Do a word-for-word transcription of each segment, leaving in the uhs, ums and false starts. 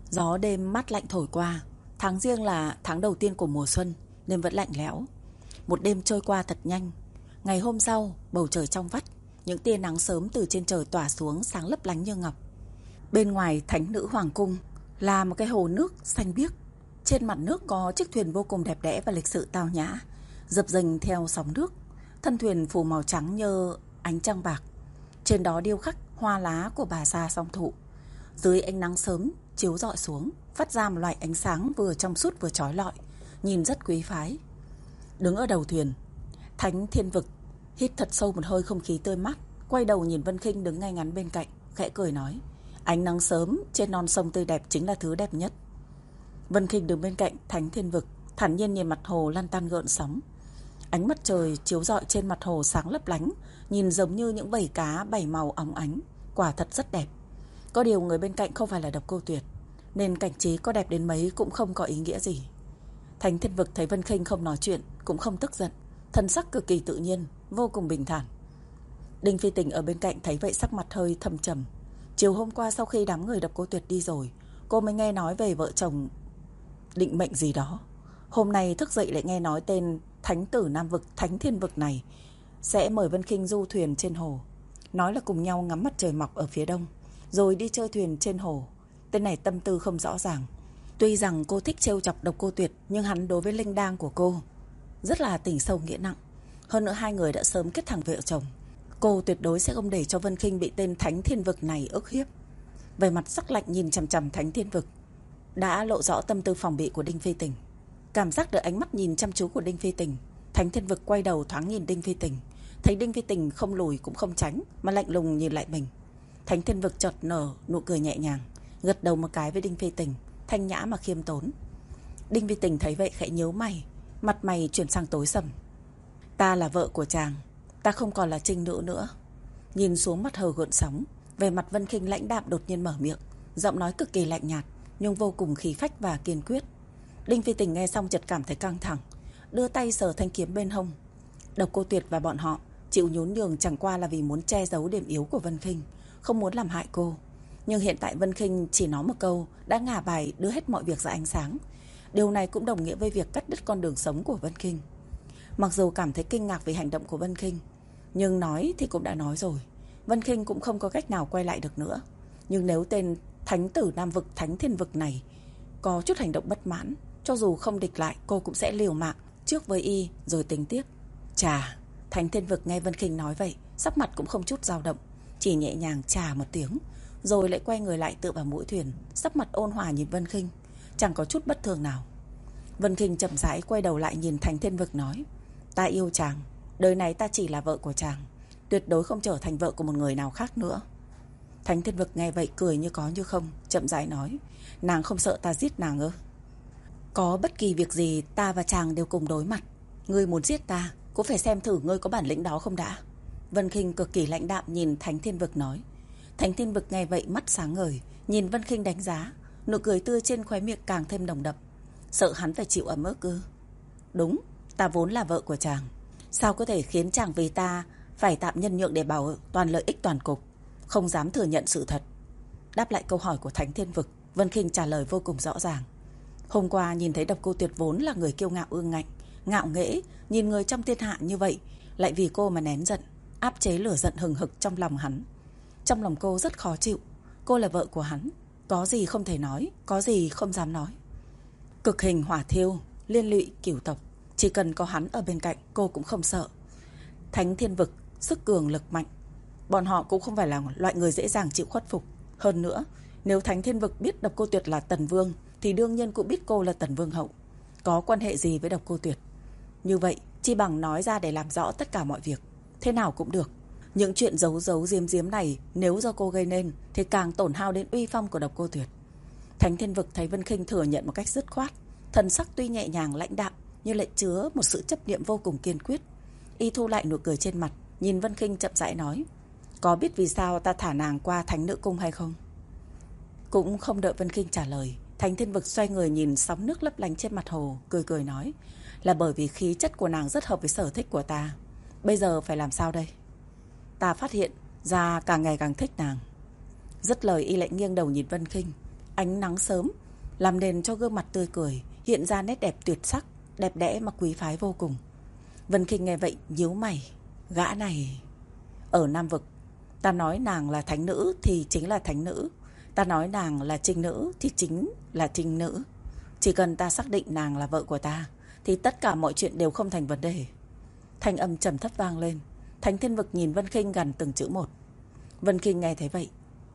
Gió đêm mát lạnh thổi qua. Tháng Giêng là tháng đầu tiên của mùa xuân nên vẫn lạnh lẽo. Một đêm trôi qua thật nhanh. Ngày hôm sau, bầu trời trong vắt, những tia nắng sớm từ trên trời tỏa xuống sáng lấp lánh như ngọc. Bên ngoài Thánh Nữ Hoàng Cung là một cái hồ nước xanh biếc. Trên mặt nước có chiếc thuyền vô cùng đẹp đẽ và lịch sự tao nhã, dập dềnh theo sóng nước. Thân thuyền phủ màu trắng như ánh trăng bạc. Trên đó điêu khắc hoa lá của bà già song thụ. Dưới ánh nắng sớm chiếu rọi xuống, phát ra một loại ánh sáng vừa trong suốt vừa chói lọi, nhìn rất quý phái. Đứng ở đầu thuyền, Thánh Thiên Vực hít thật sâu một hơi không khí tươi mát, quay đầu nhìn Vân Khinh đứng ngay ngắn bên cạnh, khẽ cười nói: ánh nắng sớm trên non sông tươi đẹp chính là thứ đẹp nhất. Vân Khinh đứng bên cạnh Thánh Thiên Vực, thản nhiên nhìn mặt hồ lăn tăn gợn sóng. Ánh mặt trời chiếu rọi trên mặt hồ sáng lấp lánh, nhìn giống như những vảy cá bảy màu óng ánh, quả thật rất đẹp. Có điều người bên cạnh không phải là Độc Cô Tuyệt, nên cảnh trí có đẹp đến mấy cũng không có ý nghĩa gì. Thánh Thiên Vực thấy Vân Khinh không nói chuyện, cũng không tức giận, thân sắc cực kỳ tự nhiên, vô cùng bình thản. Đinh Phi Tình ở bên cạnh thấy vậy sắc mặt hơi thâm trầm. Chiều hôm qua sau khi đám người Độc Cô Tuyệt đi rồi, cô mới nghe nói về vợ chồng định mệnh gì đó. Hôm nay thức dậy lại nghe nói tên Thánh Tử Nam Vực Thánh Thiên Vực này sẽ mời Vân Khinh du thuyền trên hồ, nói là cùng nhau ngắm mặt trời mọc ở phía đông, rồi đi chơi thuyền trên hồ. Tên này tâm tư không rõ ràng. Tuy rằng cô thích trêu chọc Độc Cô Tuyệt, nhưng hắn đối với linh đang của cô rất là tình sâu nghĩa nặng. Hơn nữa hai người đã sớm kết thằng vợ chồng. Cô tuyệt đối sẽ không để cho Vân Khinh bị tên Thánh Thiên Vực này ức hiếp. Về mặt sắc lạnh nhìn chằm chằm Thánh Thiên Vực đã lộ rõ tâm tư phòng bị của Đinh Phi Tình. Cảm giác được ánh mắt nhìn chăm chú của Đinh Phi Tình, Thánh Thiên Vực quay đầu thoáng nhìn Đinh Phi Tình, thấy Đinh Phi Tình không lùi cũng không tránh mà lạnh lùng nhìn lại mình. Thánh Thiên Vực chợt nở nụ cười nhẹ nhàng, gật đầu một cái với Đinh Phi Tình, thanh nhã mà khiêm tốn. Đinh Phi Tình thấy vậy khẽ nhíu mày, mặt mày chuyển sang tối sầm. Ta là vợ của chàng, ta không còn là trinh nữ nữa. Nhìn xuống mặt hồ gợn sóng, về mặt Vân Khinh lãnh đạm đột nhiên mở miệng, giọng nói cực kỳ lạnh nhạt nhưng vô cùng khí phách và kiên quyết. Đinh Phi Tình nghe xong chợt cảm thấy căng thẳng, đưa tay sờ thanh kiếm bên hông. Độc Cô Tuyệt và bọn họ chịu nhún nhường chẳng qua là vì muốn che giấu điểm yếu của Vân Khinh, không muốn làm hại cô. Nhưng hiện tại Vân Khinh chỉ nói một câu đã ngả bài đưa hết mọi việc ra ánh sáng. Điều này cũng đồng nghĩa với việc cắt đứt con đường sống của Vân Khinh. Mặc dù cảm thấy kinh ngạc về hành động của Vân Khinh, nhưng nói thì cũng đã nói rồi, Vân Khinh cũng không có cách nào quay lại được nữa. Nhưng nếu tên Thánh Tử Nam Vực Thánh Thiên Vực này có chút hành động bất mãn, cho dù không địch lại, cô cũng sẽ liều mạng trước với y rồi tính tiếp. Chà. Thánh Thiên Vực nghe Vân Khinh nói vậy, sắc mặt cũng không chút dao động, chỉ nhẹ nhàng chà một tiếng, rồi lại quay người lại tựa vào mũi thuyền, sắc mặt ôn hòa nhìn Vân Khinh, chẳng có chút bất thường nào. Vân Khinh chậm rãi quay đầu lại nhìn Thánh Thiên Vực nói: ta yêu chàng, đời này ta chỉ là vợ của chàng, tuyệt đối không trở thành vợ của một người nào khác nữa. Thánh Thiên Vực nghe vậy cười như có như không, chậm rãi nói: nàng không sợ ta giết nàng ư? Có bất kỳ việc gì ta và chàng đều cùng đối mặt. Ngươi muốn giết ta cũng phải xem thử ngươi có bản lĩnh đó không đã. Vân Khinh cực kỳ lãnh đạm nhìn Thánh Thiên Vực nói. Thánh Thiên Vực nghe vậy mắt sáng ngời, nhìn Vân Khinh đánh giá, nụ cười tươi trên khóe miệng càng thêm nồng đậm. Sợ hắn phải chịu ấm ức ư? Đúng, ta vốn là vợ của chàng, sao có thể khiến chàng vì ta phải tạm nhân nhượng để bảo toàn lợi ích toàn cục? Không dám thừa nhận sự thật. Đáp lại câu hỏi của Thánh Thiên Vực, Vân Khinh trả lời vô cùng rõ ràng. Hôm qua nhìn thấy Độc Cô Tuyệt vốn là người kiêu ngạo ương ngạnh, ngạo nghễ, nhìn người trong thiên hạ như vậy, lại vì cô mà nén giận, áp chế lửa giận hừng hực trong lòng hắn. Trong lòng cô rất khó chịu. Cô là vợ của hắn, có gì không thể nói, có gì không dám nói. Cực hình hỏa thiêu, liên lụy cửu tộc, chỉ cần có hắn ở bên cạnh cô cũng không sợ. Thánh Thiên Vực sức cường lực mạnh, bọn họ cũng không phải là loại người dễ dàng chịu khuất phục. Hơn nữa, nếu Thánh Thiên Vực biết Độc Cô Tuyệt là Tần Vương thì đương nhiên cũng biết cô là Tần Vương hậu, có quan hệ gì với Độc Cô Tuyệt. Như vậy chi bằng nói ra để làm rõ tất cả mọi việc, thế nào cũng được. Những chuyện giấu giấu giếm giếm này nếu do cô gây nên thì càng tổn hao đến uy phong của Độc Cô Tuyệt. Thánh Thiên Vực thấy Vân Khinh thừa nhận một cách dứt khoát, thần sắc tuy nhẹ nhàng lãnh đạm nhưng lại chứa một sự chấp niệm vô cùng kiên quyết. Y thu lại nụ cười trên mặt, nhìn Vân Khinh chậm rãi nói: có biết vì sao ta thả nàng qua Thánh Nữ Cung hay không? Cũng không đợi Vân Khinh trả lời, Thánh Thiên Vực xoay người nhìn sóng nước lấp lánh trên mặt hồ, cười cười nói: là bởi vì khí chất của nàng rất hợp với sở thích của ta. Bây giờ phải làm sao đây? Ta phát hiện ra càng ngày càng thích nàng. Dứt lời y lại nghiêng đầu nhìn Vân Khinh, ánh nắng sớm làm nền cho gương mặt tươi cười hiện ra nét đẹp tuyệt sắc, đẹp đẽ mà quý phái vô cùng. Vân Kinh nghe vậy nhíu mày. Gã này... Ở Nam Vực, ta nói nàng là thánh nữ thì chính là thánh nữ, ta nói nàng là trinh nữ thì chính là trinh nữ. Chỉ cần ta xác định nàng là vợ của ta thì tất cả mọi chuyện đều không thành vấn đề. Thanh âm trầm thấp vang lên. Thánh Thiên Vực nhìn Vân Kinh gần từng chữ một. Vân Kinh nghe thấy vậy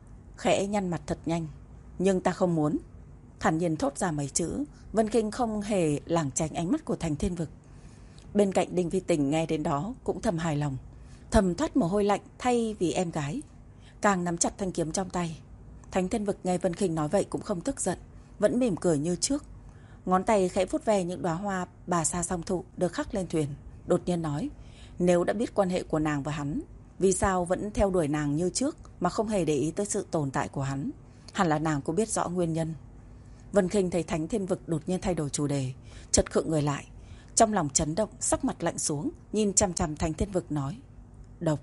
khẽ nhăn mặt thật nhanh. Nhưng ta không muốn. Thản nhiên thốt ra mấy chữ. Vân Kinh không hề lảng tránh ánh mắt của Thánh Thiên Vực. Bên cạnh Đinh Phi Tình nghe đến đó cũng thầm hài lòng, thầm thoát mồ hôi lạnh thay vì em gái, càng nắm chặt thanh kiếm trong tay. Thánh Thiên Vực nghe Vân Kinh nói vậy cũng không tức giận, vẫn mỉm cười như trước. Ngón tay khẽ vuốt ve những đóa hoa bà sa song thụ được khắc lên thuyền, đột nhiên nói: nếu đã biết quan hệ của nàng và hắn, vì sao vẫn theo đuổi nàng như trước mà không hề để ý tới sự tồn tại của hắn? Hẳn là nàng cũng biết rõ nguyên nhân. Vân Kinh thấy Thánh Thiên Vực đột nhiên thay đổi chủ đề, chợt khựng người lại, trong lòng chấn động, sắc mặt lạnh xuống, nhìn chằm chằm Thánh Thiên Vực nói: độc.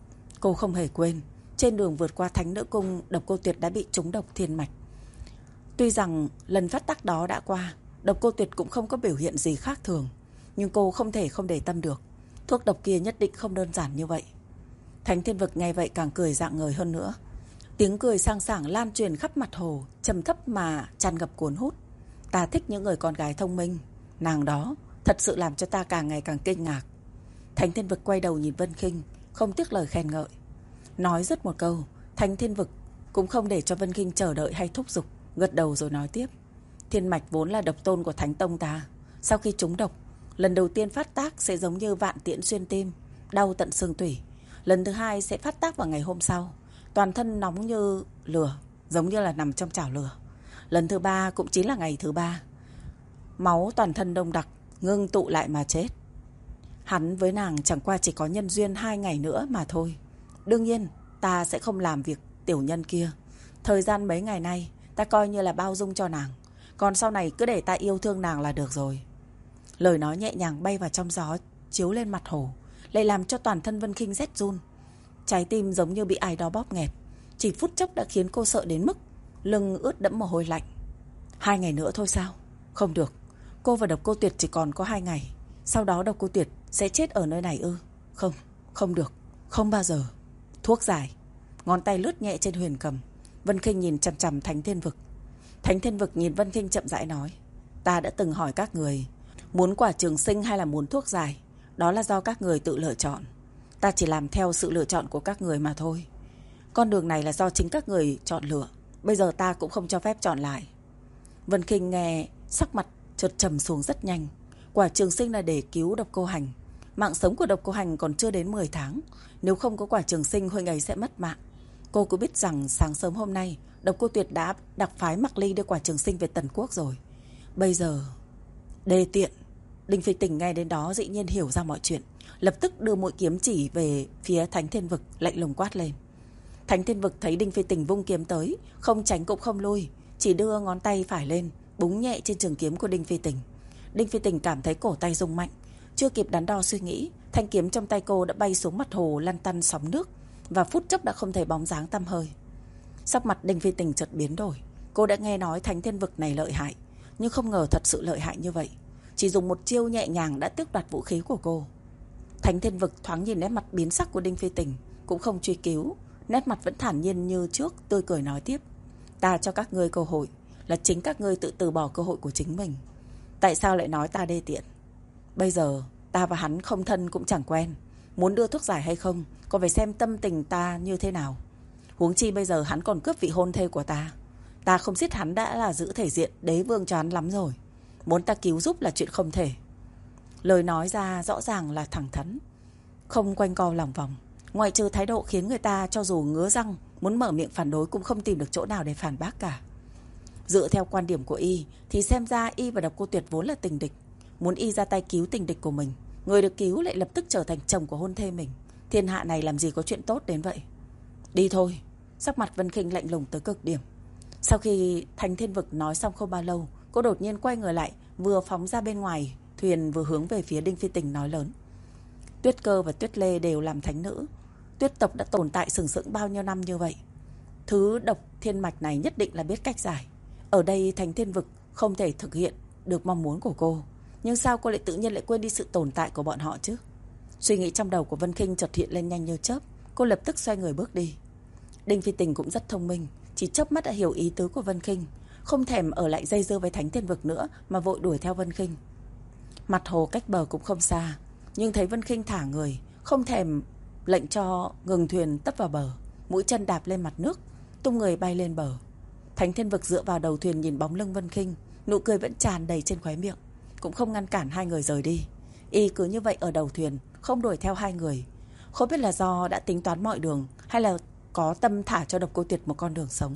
Cô không hề quên, trên đường vượt qua Thánh Nữ Cung, Độc Cô Tuyệt đã bị trúng độc thiên mạch. Tuy rằng lần phát tác đó đã qua, Độc Cô Tuyệt cũng không có biểu hiện gì khác thường, nhưng cô không thể không để tâm được. Thuốc độc kia nhất định không đơn giản như vậy. Thánh Thiên Vực nghe vậy càng cười rạng ngời hơn nữa. Tiếng cười sang sảng lan truyền khắp mặt hồ, trầm thấp mà tràn ngập cuốn hút. Ta thích những người con gái thông minh. Nàng đó thật sự làm cho ta càng ngày càng kinh ngạc. Thánh Thiên Vực quay đầu nhìn Vân Kinh, không tiếc lời khen ngợi. Nói dứt một câu, Thánh Thiên Vực cũng không để cho Vân Kinh chờ đợi hay thúc giục, gật đầu rồi nói tiếp: thiên mạch vốn là độc tôn của Thánh Tông ta. Sau khi trúng độc, lần đầu tiên phát tác sẽ giống như vạn tiễn xuyên tim, đau tận xương tủy. Lần thứ hai sẽ phát tác vào ngày hôm sau, toàn thân nóng như lửa, giống như là nằm trong chảo lửa. Lần thứ ba cũng chính là ngày thứ ba, máu toàn thân đông đặc, ngưng tụ lại mà chết. Hắn với nàng chẳng qua chỉ có nhân duyên hai ngày nữa mà thôi. Đương nhiên ta sẽ không làm việc tiểu nhân kia. Thời gian mấy ngày nay ta coi như là bao dung cho nàng, còn sau này cứ để ta yêu thương nàng là được rồi. Lời nói nhẹ nhàng bay vào trong gió, chiếu lên mặt hồ, lại làm cho toàn thân Vân Kinh rét run. Trái tim giống như bị ai đó bóp nghẹt, chỉ phút chốc đã khiến cô sợ đến mức lưng ướt đẫm mồ hôi lạnh. Hai ngày nữa thôi sao? Không được. Cô và Độc Cô Tuyệt chỉ còn có hai ngày. Sau đó Độc Cô Tuyệt sẽ chết ở nơi này ư? Không, không được, không bao giờ. Thuốc giải. Ngón tay lướt nhẹ trên huyền cầm. Vân Kinh nhìn chằm chằm Thánh Thiên Vực. Thánh Thiên Vực nhìn Vân Kinh chậm rãi nói: ta đã từng hỏi các người, muốn quả trường sinh hay là muốn thuốc giải, đó là do các người tự lựa chọn. Ta chỉ làm theo sự lựa chọn của các người mà thôi. Con đường này là do chính các người chọn lựa, bây giờ ta cũng không cho phép chọn lại. Vân Kinh nghe, sắc mặt chợt trầm xuống rất nhanh. Quả trường sinh là để cứu Độc Cô Hành. Mạng sống của Độc Cô Hành còn chưa đến mười tháng. Nếu không có quả trường sinh, huynh ấy sẽ mất mạng. Cô cũng biết rằng sáng sớm hôm nay Độc Cô Tuyệt đã đặc phái Mặc Ly đưa quả trường sinh về Tần Quốc rồi. Bây giờ... Đê tiện. Đinh Phi Tình nghe đến đó dĩ nhiên hiểu ra mọi chuyện, lập tức đưa mũi kiếm chỉ về phía Thánh Thiên Vực, lạnh lùng quát lên. Thánh Thiên Vực thấy Đinh Phi Tình vung kiếm tới, không tránh cũng không lui, chỉ đưa ngón tay phải lên, búng nhẹ trên trường kiếm của Đinh Phi Tình. Đinh Phi Tình cảm thấy cổ tay rung mạnh, chưa kịp đắn đo suy nghĩ, thanh kiếm trong tay cô đã bay xuống mặt hồ lăn tăn sóng nước, và phút chốc đã không thấy bóng dáng tăm hơi. Sắc mặt Đinh Phi Tình chợt biến đổi. Cô đã nghe nói Thánh Thiên Vực này lợi hại, nhưng không ngờ thật sự lợi hại như vậy. Chỉ dùng một chiêu nhẹ nhàng đã tước đoạt vũ khí của cô. Thánh Thiên Vực thoáng nhìn nét mặt biến sắc của Đinh Phi Tình, cũng không truy cứu, nét mặt vẫn thản nhiên như trước, tươi cười nói tiếp: ta cho các ngươi cơ hội, là chính các ngươi tự từ bỏ cơ hội của chính mình. Tại sao lại nói ta đê tiện? Bây giờ ta và hắn không thân cũng chẳng quen, muốn đưa thuốc giải hay không còn phải xem tâm tình ta như thế nào. Huống chi bây giờ hắn còn cướp vị hôn thê của ta. Ta không giết hắn đã là giữ thể diện đế vương cho hắn lắm rồi. Muốn ta cứu giúp là chuyện không thể. Lời nói ra rõ ràng là thẳng thắn, không quanh co lòng vòng. Ngoại trừ thái độ khiến người ta cho dù ngứa răng muốn mở miệng phản đối cũng không tìm được chỗ nào để phản bác cả. Dựa theo quan điểm của y thì xem ra y và Độc Cô Tuyệt vốn là tình địch. Muốn y ra tay cứu tình địch của mình, người được cứu lại lập tức trở thành chồng của hôn thê mình. Thiên hạ này làm gì có chuyện tốt đến vậy. Đi thôi. Sắc mặt Vân Kinh lạnh lùng tới cực điểm. Sau khi Thánh Thiên Vực nói xong không bao lâu, cô đột nhiên quay người lại, vừa phóng ra bên ngoài thuyền vừa hướng về phía Đinh Phi Tình nói lớn: Tuyết Cơ và Tuyết Lê đều làm thánh nữ. Tuyết tộc đã tồn tại sừng sững bao nhiêu năm như vậy. Thứ độc thiên mạch này nhất định là biết cách giải. Ở đây Thánh Thiên Vực không thể thực hiện được mong muốn của cô. Nhưng sao cô lại tự nhiên lại quên đi sự tồn tại của bọn họ chứ? Suy nghĩ trong đầu của Vân Khinh chợt hiện lên nhanh như chớp. Cô lập tức xoay người bước đi. Đinh Phi Tình cũng rất thông minh, chỉ chớp mắt đã hiểu ý tứ của Vân Khinh, không thèm ở lại dây dưa với Thánh Thiên Vực nữa mà vội đuổi theo Vân Khinh. Mặt hồ cách bờ cũng không xa, nhưng thấy Vân Khinh thả người, không thèm lệnh cho ngừng thuyền tấp vào bờ, mũi chân đạp lên mặt nước, tung người bay lên bờ. Thánh Thiên Vực dựa vào đầu thuyền nhìn bóng lưng Vân Khinh, nụ cười vẫn tràn đầy trên khóe miệng, cũng không ngăn cản hai người rời đi. Y cứ như vậy ở đầu thuyền, không đuổi theo hai người. Không biết là do đã tính toán mọi đường, hay là có tâm thả cho Độc Cô Tuyệt một con đường sống.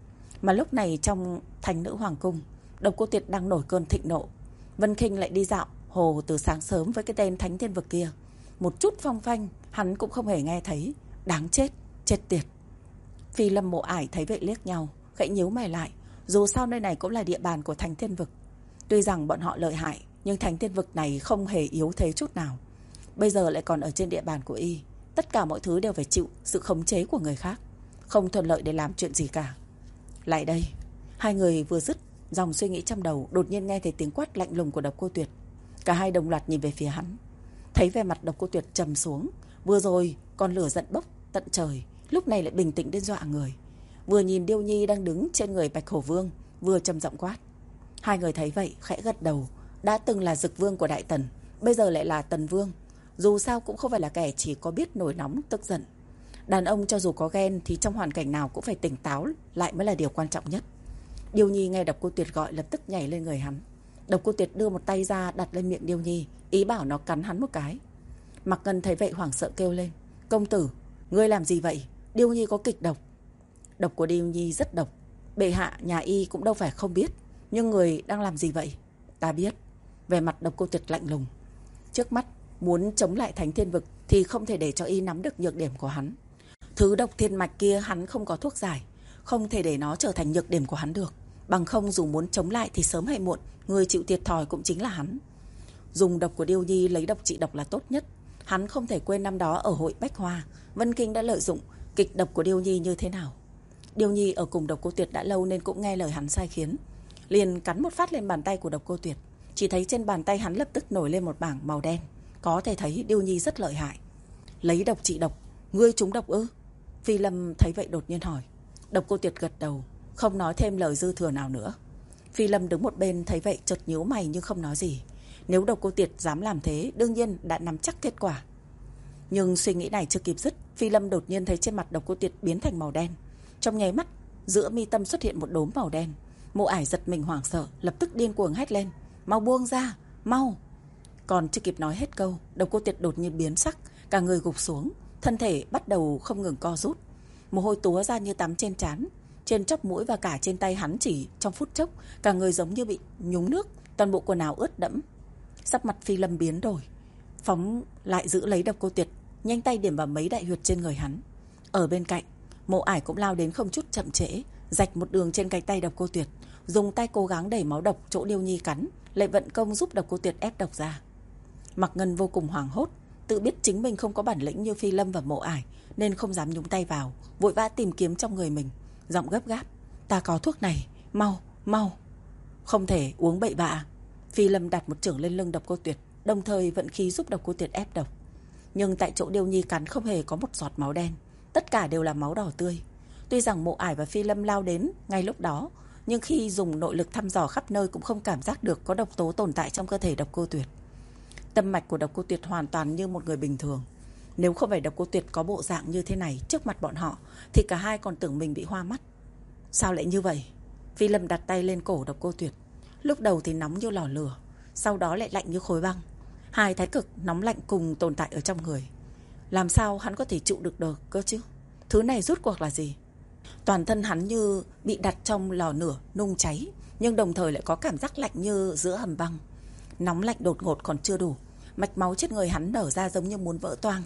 Mà lúc này trong Thành Nữ Hoàng Cung, Độc Cô Tuyệt đang nổi cơn thịnh nộ. Vân Khinh lại đi dạo hồ từ sáng sớm với cái tên Thánh Thiên Vực kia, một chút phong phanh hắn cũng không hề nghe thấy. Đáng chết, chết tiệt. Phi Lâm Mộ Ải thấy vậy liếc nhau, khẽ nhíu mày lại. Dù sao nơi này cũng là địa bàn của Thánh Thiên Vực. Tuy rằng bọn họ lợi hại, nhưng Thánh Thiên Vực này không hề yếu thế chút nào. Bây giờ lại còn ở trên địa bàn của y, tất cả mọi thứ đều phải chịu sự khống chế của người khác, không thuận lợi để làm chuyện gì cả. Lại đây. Hai người vừa dứt dòng suy nghĩ trong đầu, đột nhiên nghe thấy tiếng quát lạnh lùng của Độc Cô Tuyệt. Cả hai đồng loạt nhìn về phía hắn. Thấy vẻ mặt Độc Cô Tuyệt trầm xuống, vừa rồi còn lửa giận bốc tận trời, lúc này lại bình tĩnh đến dọa người. Vừa nhìn Điêu Nhi đang đứng trên người Bạch Hổ Vương, vừa trầm giọng quát. Hai người thấy vậy khẽ gật đầu. Đã từng là Dực Vương của Đại Tần, bây giờ lại là Tần Vương. Dù sao cũng không phải là kẻ chỉ có biết nổi nóng tức giận. Đàn ông cho dù có ghen thì trong hoàn cảnh nào cũng phải tỉnh táo lại mới là điều quan trọng nhất. Điêu Nhi nghe Độc Cô Tuyệt gọi lập tức nhảy lên người hắn. Độc Cô Tuyệt đưa một tay ra đặt lên miệng Điêu Nhi, ý bảo nó cắn hắn một cái. Mạc Ngân thấy vậy hoảng sợ kêu lên. Công tử, ngươi làm gì vậy? Điêu Nhi có kịch độc. Độc của Điêu Nhi rất độc, bệ hạ nhà y cũng đâu phải không biết. Nhưng người đang làm gì vậy? Ta biết. Vẻ mặt Độc Cô Tuyệt lạnh lùng. Trước mắt muốn chống lại Thánh Thiên Vực thì không thể để cho y nắm được nhược điểm của hắn. Thứ độc thiên mạch kia hắn không có thuốc giải, không thể để nó trở thành nhược điểm của hắn được. Bằng không dù muốn chống lại thì sớm hay muộn, người chịu thiệt thòi cũng chính là hắn. Dùng độc của Điêu Nhi lấy độc trị độc là tốt nhất. Hắn không thể quên năm đó ở hội Bách Hoa, Vân Kinh đã lợi dụng kịch độc của Điêu Nhi như thế nào. Điêu Nhi ở cùng Độc Cô Tuyệt đã lâu nên cũng nghe lời hắn sai khiến, liền cắn một phát lên bàn tay của Độc Cô Tuyệt. Chỉ thấy trên bàn tay hắn lập tức nổi lên một bảng màu đen. Có thể thấy Điêu Nhi rất lợi hại. Lấy độc trị độc, ngươi trúng độc ư? Phi Lâm thấy vậy đột nhiên hỏi. Độc Cô Tuyệt gật đầu, không nói thêm lời dư thừa nào nữa. Phi Lâm đứng một bên thấy vậy chợt nhíu mày nhưng không nói gì. Nếu Độc Cô Tuyệt dám làm thế, đương nhiên đã nắm chắc kết quả. Nhưng suy nghĩ này chưa kịp dứt, Phi Lâm đột nhiên thấy trên mặt Độc Cô Tuyệt biến thành màu đen. Trong nháy mắt, giữa mi tâm xuất hiện một đốm màu đen. Mộ Ải giật mình hoảng sợ, lập tức điên cuồng hét lên. Mau buông ra, mau! Còn chưa kịp nói hết câu, Độc Cô Tuyệt đột nhiên biến sắc, cả người gục xuống, thân thể bắt đầu không ngừng co rút. Mồ hôi túa ra như tắm trên trán, trên chóp mũi và cả trên tay hắn chỉ trong phút chốc, cả người giống như bị nhúng nước, toàn bộ quần áo ướt đẫm. Sắc mặt Phi Lâm biến đổi, phóng lại giữ lấy Độc Cô Tuyệt, nhanh tay điểm vào mấy đại huyệt trên người hắn. Ở bên cạnh, Mộ Ải cũng lao đến không chút chậm trễ, rạch một đường trên cánh tay Độc Cô Tuyệt, dùng tay cố gắng đẩy máu độc chỗ Điêu Nhi cắn, lại vận công giúp Độc Cô Tuyệt ép độc ra. Mạc Ngân vô cùng hoảng hốt, tự biết chính mình không có bản lĩnh như Phi Lâm và Mộ Ải nên không dám nhúng tay vào, vội vã tìm kiếm trong người mình, giọng gấp gáp. Ta có thuốc này, mau, mau. Không thể uống bậy bạ. Phi Lâm đặt một chưởng lên lưng Độc Cô Tuyệt, đồng thời vận khí giúp Độc Cô Tuyệt ép độc. Nhưng tại chỗ Điêu Nhi cắn không hề có một giọt máu đen, tất cả đều là máu đỏ tươi. Tuy rằng Mộ Ải và Phi Lâm lao đến ngay lúc đó, nhưng khi dùng nội lực thăm dò khắp nơi cũng không cảm giác được có độc tố tồn tại trong cơ thể Độc Cô Tuyệt. Tâm mạch của Độc Cô Tuyệt hoàn toàn như một người bình thường. Nếu không phải Độc Cô Tuyệt có bộ dạng như thế này trước mặt bọn họ thì cả hai còn tưởng mình bị hoa mắt. Sao lại như vậy? Phi Lâm đặt tay lên cổ Độc Cô Tuyệt. Lúc đầu thì nóng như lò lửa, sau đó lại lạnh như khối băng. Hai thái cực nóng lạnh cùng tồn tại ở trong người. Làm sao hắn có thể trụ được được cơ chứ? Thứ này rốt cuộc là gì? Toàn thân hắn như bị đặt trong lò lửa nung cháy, nhưng đồng thời lại có cảm giác lạnh như giữa hầm băng. Nóng lạnh đột ngột còn chưa đủ, mạch máu trên người hắn nở ra giống như muốn vỡ toang.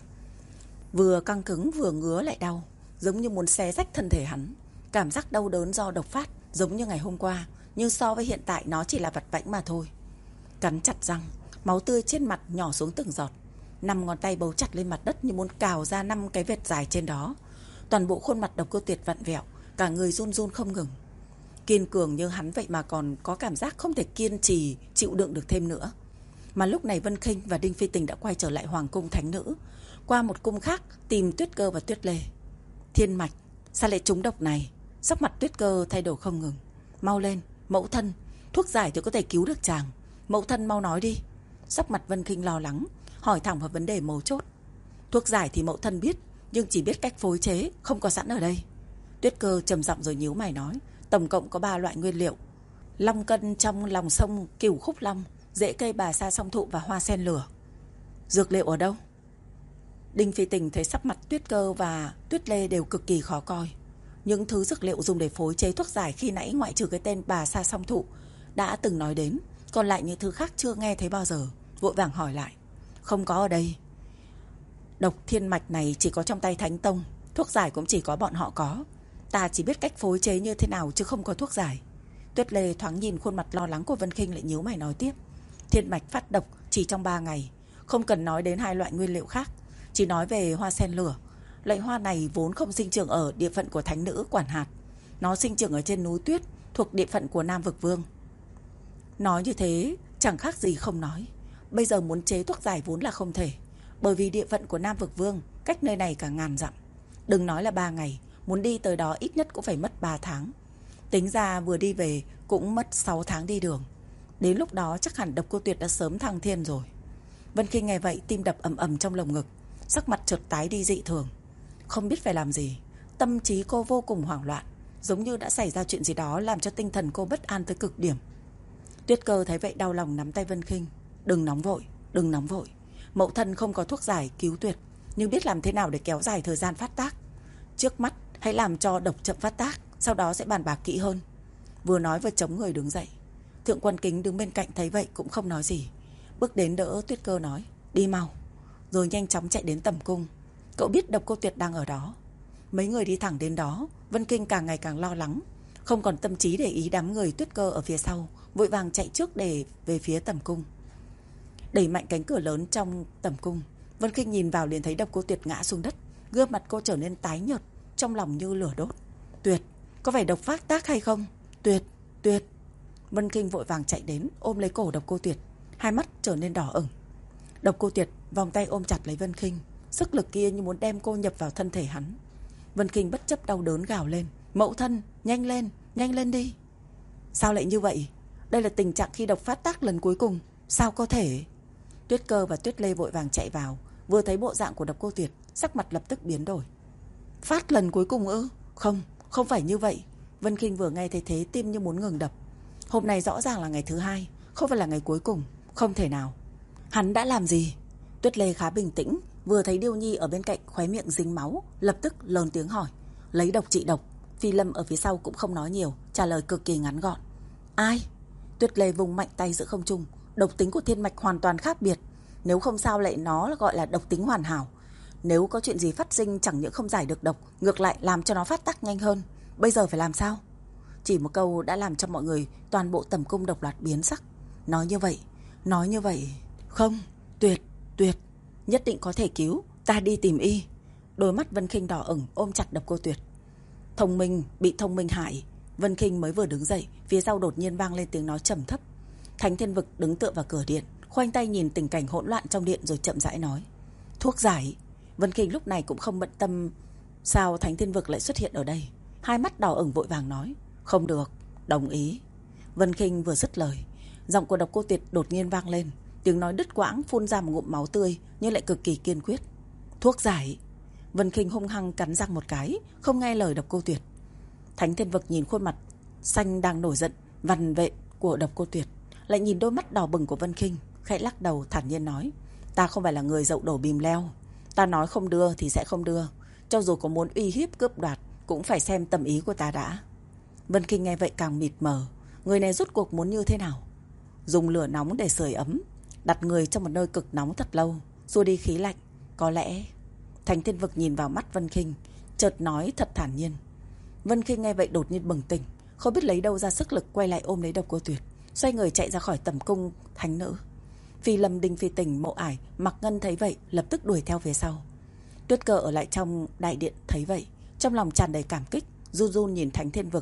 Vừa căng cứng vừa ngứa lại đau, giống như muốn xé rách thân thể hắn. Cảm giác đau đớn do độc phát giống như ngày hôm qua, nhưng so với hiện tại nó chỉ là vặt vãnh mà thôi. Cắn chặt răng, máu tươi trên mặt nhỏ xuống từng giọt. Năm ngón tay bấu chặt lên mặt đất như muốn cào ra năm cái vết dài trên đó. Toàn bộ khuôn mặt Độc Cô Tuyệt vặn vẹo, cả người run run không ngừng. Kiên cường như hắn vậy mà còn có cảm giác không thể kiên trì, chịu đựng được thêm nữa. Mà lúc này Vân Khinh và Đinh Phi Tình đã quay trở lại Hoàng cung Thánh Nữ, qua một cung khác tìm Tuyết Cơ và Tuyết Lê. Thiên mạch, sao lại trúng độc này? Sắc mặt Tuyết Cơ thay đổi không ngừng. Mau lên, mẫu thân, thuốc giải thì có thể cứu được chàng. Mẫu thân mau nói đi. Sắc mặt Vân Khinh lo lắng, hỏi thẳng vào vấn đề mấu chốt. Thuốc giải thì mẫu thân biết, nhưng chỉ biết cách phối chế, không có sẵn ở đây. Tuyết Cơ trầm giọng rồi nhíu mày nói, tổng cộng có ba loại nguyên liệu: long cân trong lòng sông Cửu Khúc Long, rễ cây bà sa song thụ và hoa sen lửa. Dược liệu ở đâu? Đinh Phi Tình thấy sắc mặt Tuyết Cơ và Tuyết Lê đều cực kỳ khó coi. Những thứ dược liệu dùng để phối chế thuốc giải khi nãy ngoại trừ cái tên bà sa song thụ đã từng nói đến, còn lại những thứ khác chưa nghe thấy bao giờ. Vội vàng hỏi lại, không có ở đây. Độc thiên mạch này chỉ có trong tay Thánh Tông, thuốc giải cũng chỉ có bọn họ có. Ta chỉ biết cách phối chế như thế nào chứ không có thuốc giải. Tuyết Lê thoáng nhìn khuôn mặt lo lắng của Vân Khinh lại nhíu mày nói tiếp, thiên mạch phát độc chỉ trong ba ngày, không cần nói đến hai loại nguyên liệu khác, chỉ nói về hoa sen lửa. Loại hoa này vốn không sinh trưởng ở địa phận của Thánh Nữ quản hạt, nó sinh trưởng ở trên núi tuyết thuộc địa phận của Nam Vực Vương. Nói như thế chẳng khác gì không nói. Bây giờ muốn chế thuốc giải vốn là không thể, bởi vì địa phận của Nam Vực Vương cách nơi này cả ngàn dặm. Đừng nói là ba ngày, muốn đi tới đó ít nhất cũng phải mất ba tháng. Tính ra vừa đi về cũng mất sáu tháng đi đường. Đến lúc đó chắc hẳn Độc Cô Tuyệt đã sớm thăng thiên rồi. Vân Khinh nghe vậy tim đập ầm ầm trong lồng ngực, sắc mặt chợt tái đi dị thường. Không biết phải làm gì, tâm trí cô vô cùng hoảng loạn, giống như đã xảy ra chuyện gì đó làm cho tinh thần cô bất an tới cực điểm. Tuyết Cơ thấy vậy đau lòng nắm tay Vân Khinh, đừng nóng vội, đừng nóng vội. Mẫu thân không có thuốc giải cứu tuyệt, nhưng biết làm thế nào để kéo dài thời gian phát tác. Trước mắt hãy làm cho độc chậm phát tác, sau đó sẽ bàn bạc kỹ hơn. Vừa nói vừa chống người đứng dậy. Thượng Quan Kính đứng bên cạnh thấy vậy cũng không nói gì, bước đến đỡ Tuyết Cơ nói, đi mau. Rồi nhanh chóng chạy đến tầm cung. Cậu biết Độc Cô Tuyệt đang ở đó. Mấy người đi thẳng đến đó, Vân Kinh càng ngày càng lo lắng, không còn tâm trí để ý đám người Tuyết Cơ ở phía sau, vội vàng chạy trước để về phía tầm cung. Đẩy mạnh cánh cửa lớn trong tầm cung, Vân Kinh nhìn vào liền thấy Độc Cô Tuyệt ngã xuống đất, gương mặt cô trở nên tái nhợt, trong lòng như lửa đốt. Tuyệt, có phải độc phát tác hay không? Tuyệt, Tuyệt. Vân Kinh vội vàng chạy đến ôm lấy cổ Độc Cô Tuyệt, hai mắt trở nên đỏ ửng. Độc Cô Tuyệt vòng tay ôm chặt lấy Vân Kinh, sức lực kia như muốn đem cô nhập vào thân thể hắn. Vân Kinh bất chấp đau đớn gào lên, mẫu thân, nhanh lên, nhanh lên đi. Sao lại như vậy? Đây là tình trạng khi độc phát tác lần cuối cùng, sao có thể? Tuyết Cơ và Tuyết Lê vội vàng chạy vào, vừa thấy bộ dạng của Độc Cô Tuyệt, sắc mặt lập tức biến đổi. Phát lần cuối cùng ư? Không, không phải như vậy. Vân Kinh vừa nghe thấy thế tim như muốn ngừng đập. Hôm nay rõ ràng là ngày thứ hai, không phải là ngày cuối cùng, không thể nào. Hắn đã làm gì? Tuyết Lê khá bình tĩnh, vừa thấy Điêu Nhi ở bên cạnh khóe miệng dính máu, lập tức lớn tiếng hỏi. Lấy độc trị độc. Phi Lâm ở phía sau cũng không nói nhiều, trả lời cực kỳ ngắn gọn. Ai? Tuyết Lê vùng mạnh tay giữa không trung. Độc tính của thiên mạch hoàn toàn khác biệt, nếu không sao lại nó gọi là độc tính hoàn hảo. Nếu có chuyện gì phát sinh chẳng những không giải được độc, ngược lại làm cho nó phát tác nhanh hơn. Bây giờ phải làm sao? Chỉ một câu đã làm cho mọi người toàn bộ tầm cung độc loạt biến sắc. Nói như vậy, nói như vậy. Không, Tuyệt, Tuyệt, nhất định có thể cứu, ta đi tìm y. Đôi mắt Vân Khinh đỏ ửng ôm chặt Độc Cô Tuyệt. Thông minh bị thông minh hại. Vân Khinh mới vừa đứng dậy, phía sau đột nhiên vang lên tiếng nói trầm thấp. Thánh Thiên Vực đứng tựa vào cửa điện, khoanh tay nhìn tình cảnh hỗn loạn trong điện rồi chậm rãi nói. Thuốc giải. Vân Khinh lúc này cũng không bận tâm sao Thánh Thiên Vực lại xuất hiện ở đây. Hai mắt đỏ ửng vội vàng nói. Không được, đồng ý. Vân Khinh vừa dứt lời, giọng của Độc Cô Tuyệt đột nhiên vang lên, tiếng nói đứt quãng, phun ra một ngụm máu tươi nhưng lại cực kỳ kiên quyết. Thuốc giải. Vân Khinh hung hăng cắn răng một cái, không nghe lời Độc Cô Tuyệt. Thánh Thiên Vực nhìn khuôn mặt xanh đang nổi giận vằn vện của Độc Cô Tuyệt, lại nhìn đôi mắt đỏ bừng của Vân Khinh, khẽ lắc đầu thản nhiên nói. Ta không phải là người dậu đổ bìm leo, ta nói không đưa thì sẽ không đưa, cho dù có muốn uy hiếp cướp đoạt cũng phải xem tâm ý của ta đã. Vân Khinh nghe vậy càng mịt mờ, người này rốt cuộc muốn như thế nào? Dùng lửa nóng để sưởi ấm, đặt người trong một nơi cực nóng thật lâu, xua đi khí lạnh, có lẽ. Thánh Thiên Vực nhìn vào mắt Vân Khinh, chợt nói thật thản nhiên. Vân Khinh nghe vậy đột nhiên bừng tỉnh, không biết lấy đâu ra sức lực quay lại ôm lấy Độc Cô Tuyệt, xoay người chạy ra khỏi tầm cung thánh nữ. Phi Lâm, Đinh Phi Tình, Mộ Ải, Mặc Ngân thấy vậy lập tức đuổi theo phía sau. Tuyết Cơ ở lại trong đại điện thấy vậy, trong lòng tràn đầy cảm kích, run run nhìn Thánh Thiên Vực.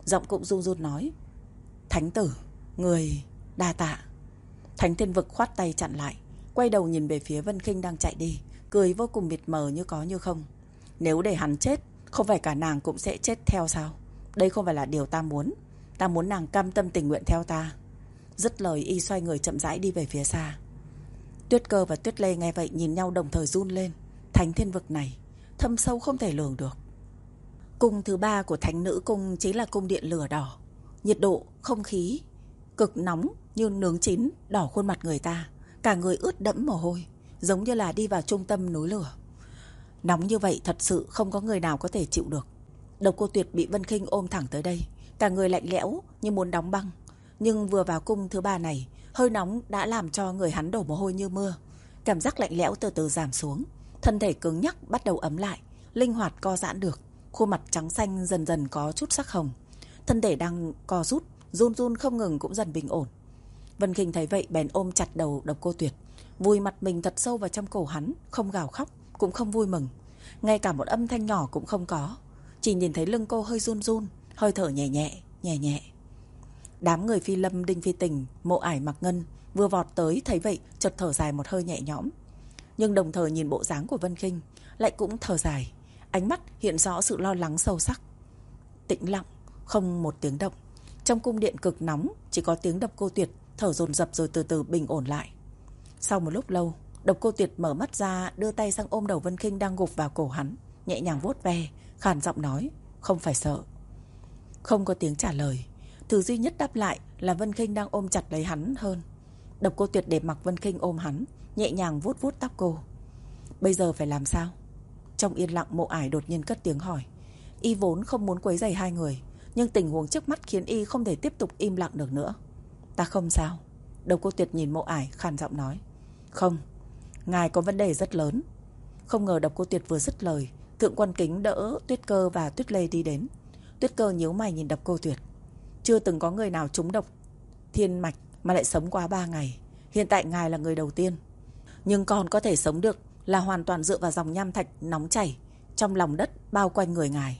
Giọng cũng run run nói: Thánh tử, người đa tạ. Thánh Thiên Vực khoát tay chặn lại, quay đầu nhìn về phía Vân Khinh đang chạy đi, cười vô cùng mịt mờ như có như không. Nếu để hắn chết, không phải cả nàng cũng sẽ chết theo sao? Đây không phải là điều ta muốn. Ta muốn nàng cam tâm tình nguyện theo ta. Dứt lời y xoay người chậm rãi đi về phía xa. Tuyết Cơ và Tuyết Lê nghe vậy nhìn nhau đồng thời run lên. Thánh Thiên Vực này thâm sâu không thể lường được. Cung thứ ba của Thánh Nữ Cung chính là cung điện lửa đỏ. Nhiệt độ, không khí cực nóng như nướng chín, đỏ khuôn mặt người ta. Cả người ướt đẫm mồ hôi, giống như là đi vào trung tâm núi lửa. Nóng như vậy thật sự không có người nào có thể chịu được. Độc Cô Tuyệt bị Vân Khinh ôm thẳng tới đây, cả người lạnh lẽo như muốn đóng băng. Nhưng vừa vào cung thứ ba này, hơi nóng đã làm cho người hắn đổ mồ hôi như mưa. Cảm giác lạnh lẽo từ từ giảm xuống, thân thể cứng nhắc bắt đầu ấm lại, linh hoạt co giãn được. Khuôn mặt trắng xanh dần dần có chút sắc hồng. Thân thể đang co rút, run run không ngừng cũng dần bình ổn. Vân Khinh thấy vậy bèn ôm chặt đầu Độc Cô Tuyệt, vùi mặt mình thật sâu vào trong cổ hắn, không gào khóc, cũng không vui mừng, ngay cả một âm thanh nhỏ cũng không có. Chỉ nhìn thấy lưng cô hơi run run, hơi thở nhẹ nhẹ, nhẹ nhẹ. Đám người Phi Lâm, Đinh Phi Tình, Mộ Ải, Mặc Ngân vừa vọt tới thấy vậy chợt thở dài một hơi nhẹ nhõm. Nhưng đồng thời nhìn bộ dáng của Vân Khinh lại cũng thở dài, ánh mắt hiện rõ sự lo lắng sâu sắc. Tĩnh lặng, không một tiếng động. Trong cung điện cực nóng chỉ có tiếng Độc Cô Tuyệt thở dồn dập rồi từ từ bình ổn lại. Sau một lúc lâu, Độc Cô Tuyệt mở mắt ra, đưa tay sang ôm đầu Vân Khinh đang gục vào cổ hắn, nhẹ nhàng vuốt ve, khàn giọng nói: Không phải sợ. Không có tiếng trả lời. Thứ duy nhất đáp lại là Vân Khinh đang ôm chặt lấy hắn hơn. Độc Cô Tuyệt để mặc Vân Khinh ôm hắn, nhẹ nhàng vuốt vuốt tóc cô. Bây giờ phải làm sao? Trong yên lặng, Mộ Ải đột nhiên cất tiếng hỏi. Y vốn không muốn quấy rầy hai người, nhưng tình huống trước mắt khiến y không thể tiếp tục im lặng được nữa. Ta không sao. Độc Cô Tuyệt nhìn Mộ Ải khàn giọng nói. Không, ngài có vấn đề rất lớn. Không ngờ Độc Cô Tuyệt vừa dứt lời, Thượng Quan Kính đỡ Tuyết Cơ và Tuyết Lê đi đến. Tuyết Cơ nhíu mày nhìn Độc Cô Tuyệt. Chưa từng có người nào trúng độc thiên mạch mà lại sống qua ba ngày. Hiện tại ngài là người đầu tiên. Nhưng còn có thể sống được là hoàn toàn dựa vào dòng nham thạch nóng chảy trong lòng đất bao quanh người ngài.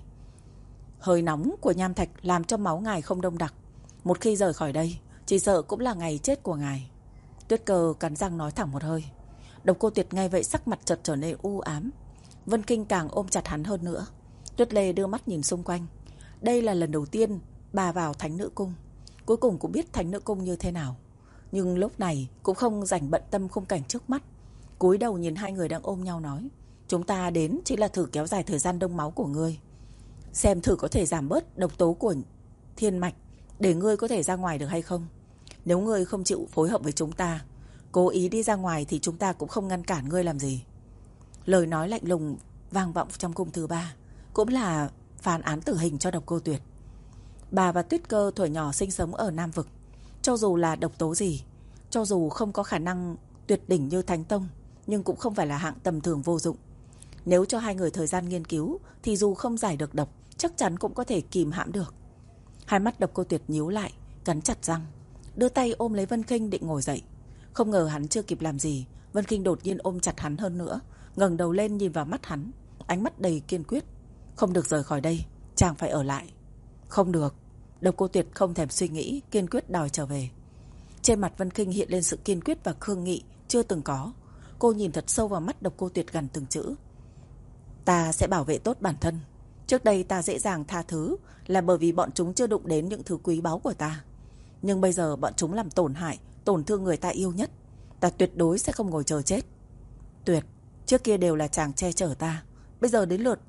Hơi nóng của nham thạch làm cho máu ngài không đông đặc. Một khi rời khỏi đây, chỉ sợ cũng là ngày chết của ngài. Tuyết Cơ cắn răng nói thẳng một hơi. Độc Cô Tuyệt ngay vậy sắc mặt chợt trở nên u ám. Vân Khinh càng ôm chặt hắn hơn nữa. Tuyết Lê đưa mắt nhìn xung quanh. Đây là lần đầu tiên bà vào Thánh Nữ Cung, cuối cùng cũng biết Thánh Nữ Cung như thế nào. Nhưng lúc này cũng không dành bận tâm khung cảnh trước mắt, cúi đầu nhìn hai người đang ôm nhau nói: Chúng ta đến chỉ là thử kéo dài thời gian đông máu của ngươi, xem thử có thể giảm bớt độc tố của thiên mạch, để ngươi có thể ra ngoài được hay không. Nếu ngươi không chịu phối hợp với chúng ta, cố ý đi ra ngoài thì chúng ta cũng không ngăn cản ngươi làm gì. Lời nói lạnh lùng vang vọng trong cung thứ ba, cũng là phán án tử hình cho Độc Cô Tuyệt. Bà và Tuyết Cơ thuở nhỏ sinh sống ở Nam Vực, cho dù là độc tố gì, cho dù không có khả năng tuyệt đỉnh như Thánh Tông, nhưng cũng không phải là hạng tầm thường vô dụng. Nếu cho hai người thời gian nghiên cứu thì dù không giải được độc, chắc chắn cũng có thể kìm hãm được. Hai mắt Độc Cô Tuyệt nhíu lại, cắn chặt răng, đưa tay ôm lấy Vân Khinh định ngồi dậy. Không ngờ hắn chưa kịp làm gì, Vân Khinh đột nhiên ôm chặt hắn hơn nữa, ngẩng đầu lên nhìn vào mắt hắn, ánh mắt đầy kiên quyết. Không được rời khỏi đây, chàng phải ở lại. Không được. Độc Cô Tuyệt không thèm suy nghĩ, kiên quyết đòi trở về. Trên mặt Vân Khinh hiện lên sự kiên quyết và cương nghị chưa từng có. Cô nhìn thật sâu vào mắt Độc Cô Tuyệt, gần từng chữ. Ta sẽ bảo vệ tốt bản thân. Trước đây ta dễ dàng tha thứ là bởi vì bọn chúng chưa đụng đến những thứ quý báu của ta. Nhưng bây giờ bọn chúng làm tổn hại, tổn thương người ta yêu nhất. Ta tuyệt đối sẽ không ngồi chờ chết. Tuyệt, trước kia đều là chàng che chở ta, bây giờ đến lượt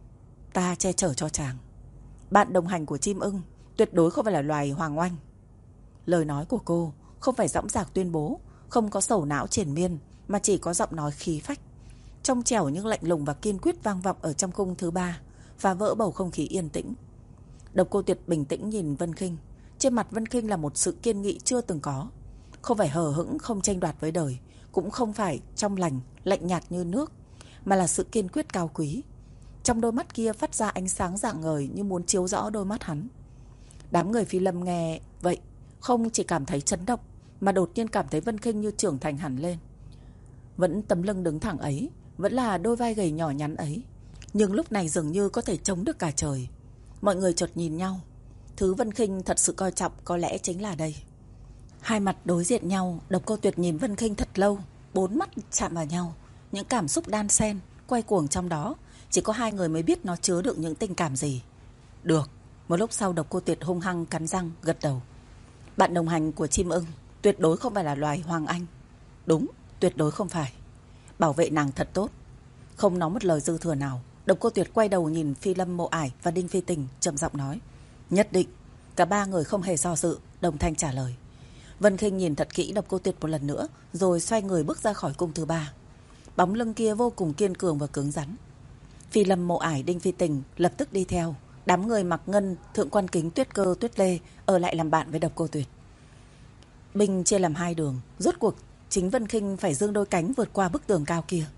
ta che chở cho chàng. Bạn đồng hành của chim ưng tuyệt đối không phải là loài hoàng oanh. Lời nói của cô không phải dõng dạc tuyên bố, không có sầu não triền miên, mà chỉ có giọng nói khí phách, trong trẻo nhưng lạnh lùng và kiên quyết vang vọng ở trong cung thứ ba, phá vỡ bầu không khí yên tĩnh. Độc Cô Tuyệt bình tĩnh nhìn Vân Khinh. Trên mặt Vân Khinh là một sự kiên nghị chưa từng có. Không phải hờ hững không tranh đoạt với đời, cũng không phải trong lành lạnh nhạt như nước, mà là sự kiên quyết cao quý. Trong đôi mắt kia phát ra ánh sáng rạng ngời như muốn chiếu rõ đôi mắt hắn. Đám người Phi Lâm nghe vậy không chỉ cảm thấy chấn động, mà đột nhiên cảm thấy Vân Khinh như trưởng thành hẳn lên. Vẫn tấm lưng đứng thẳng ấy, vẫn là đôi vai gầy nhỏ nhắn ấy, nhưng lúc này dường như có thể chống được cả trời. Mọi người chợt nhìn nhau. Thứ Vân Khinh thật sự coi trọng có lẽ chính là đây. Hai mặt đối diện nhau, Độc Cô Tuyệt nhìn Vân Khinh thật lâu, bốn mắt chạm vào nhau, những cảm xúc đan xen, quay cuồng trong đó. Chỉ có hai người mới biết nó chứa đựng những tình cảm gì. Được. Một lúc sau Độc Cô Tuyệt hung hăng cắn răng gật đầu. Bạn đồng hành của chim ưng tuyệt đối không phải là loài Hoàng Anh. Đúng, tuyệt đối không phải. Bảo vệ nàng thật tốt. Không nói một lời dư thừa nào, Độc Cô Tuyệt quay đầu nhìn Phi Lâm Mộ Ải và Đinh Phi Tình, trầm giọng nói. Nhất định. Cả ba người không hề do dự, đồng thanh trả lời. Vân Khinh nhìn thật kỹ Độc Cô Tuyệt một lần nữa, rồi xoay người bước ra khỏi cung thứ ba. Bóng lưng kia vô cùng kiên cường và cứng rắn. Phi Lâm Mộ Ải, Đinh Phi Tình lập tức đi theo. Đám người mặc ngân, thượng quan kính, Tuyết Cơ, Tuyết Lê ở lại làm bạn với Độc Cô Tuyệt. Binh chia làm hai đường, rốt cuộc chính Vân Khinh phải giương đôi cánh vượt qua bức tường cao kia.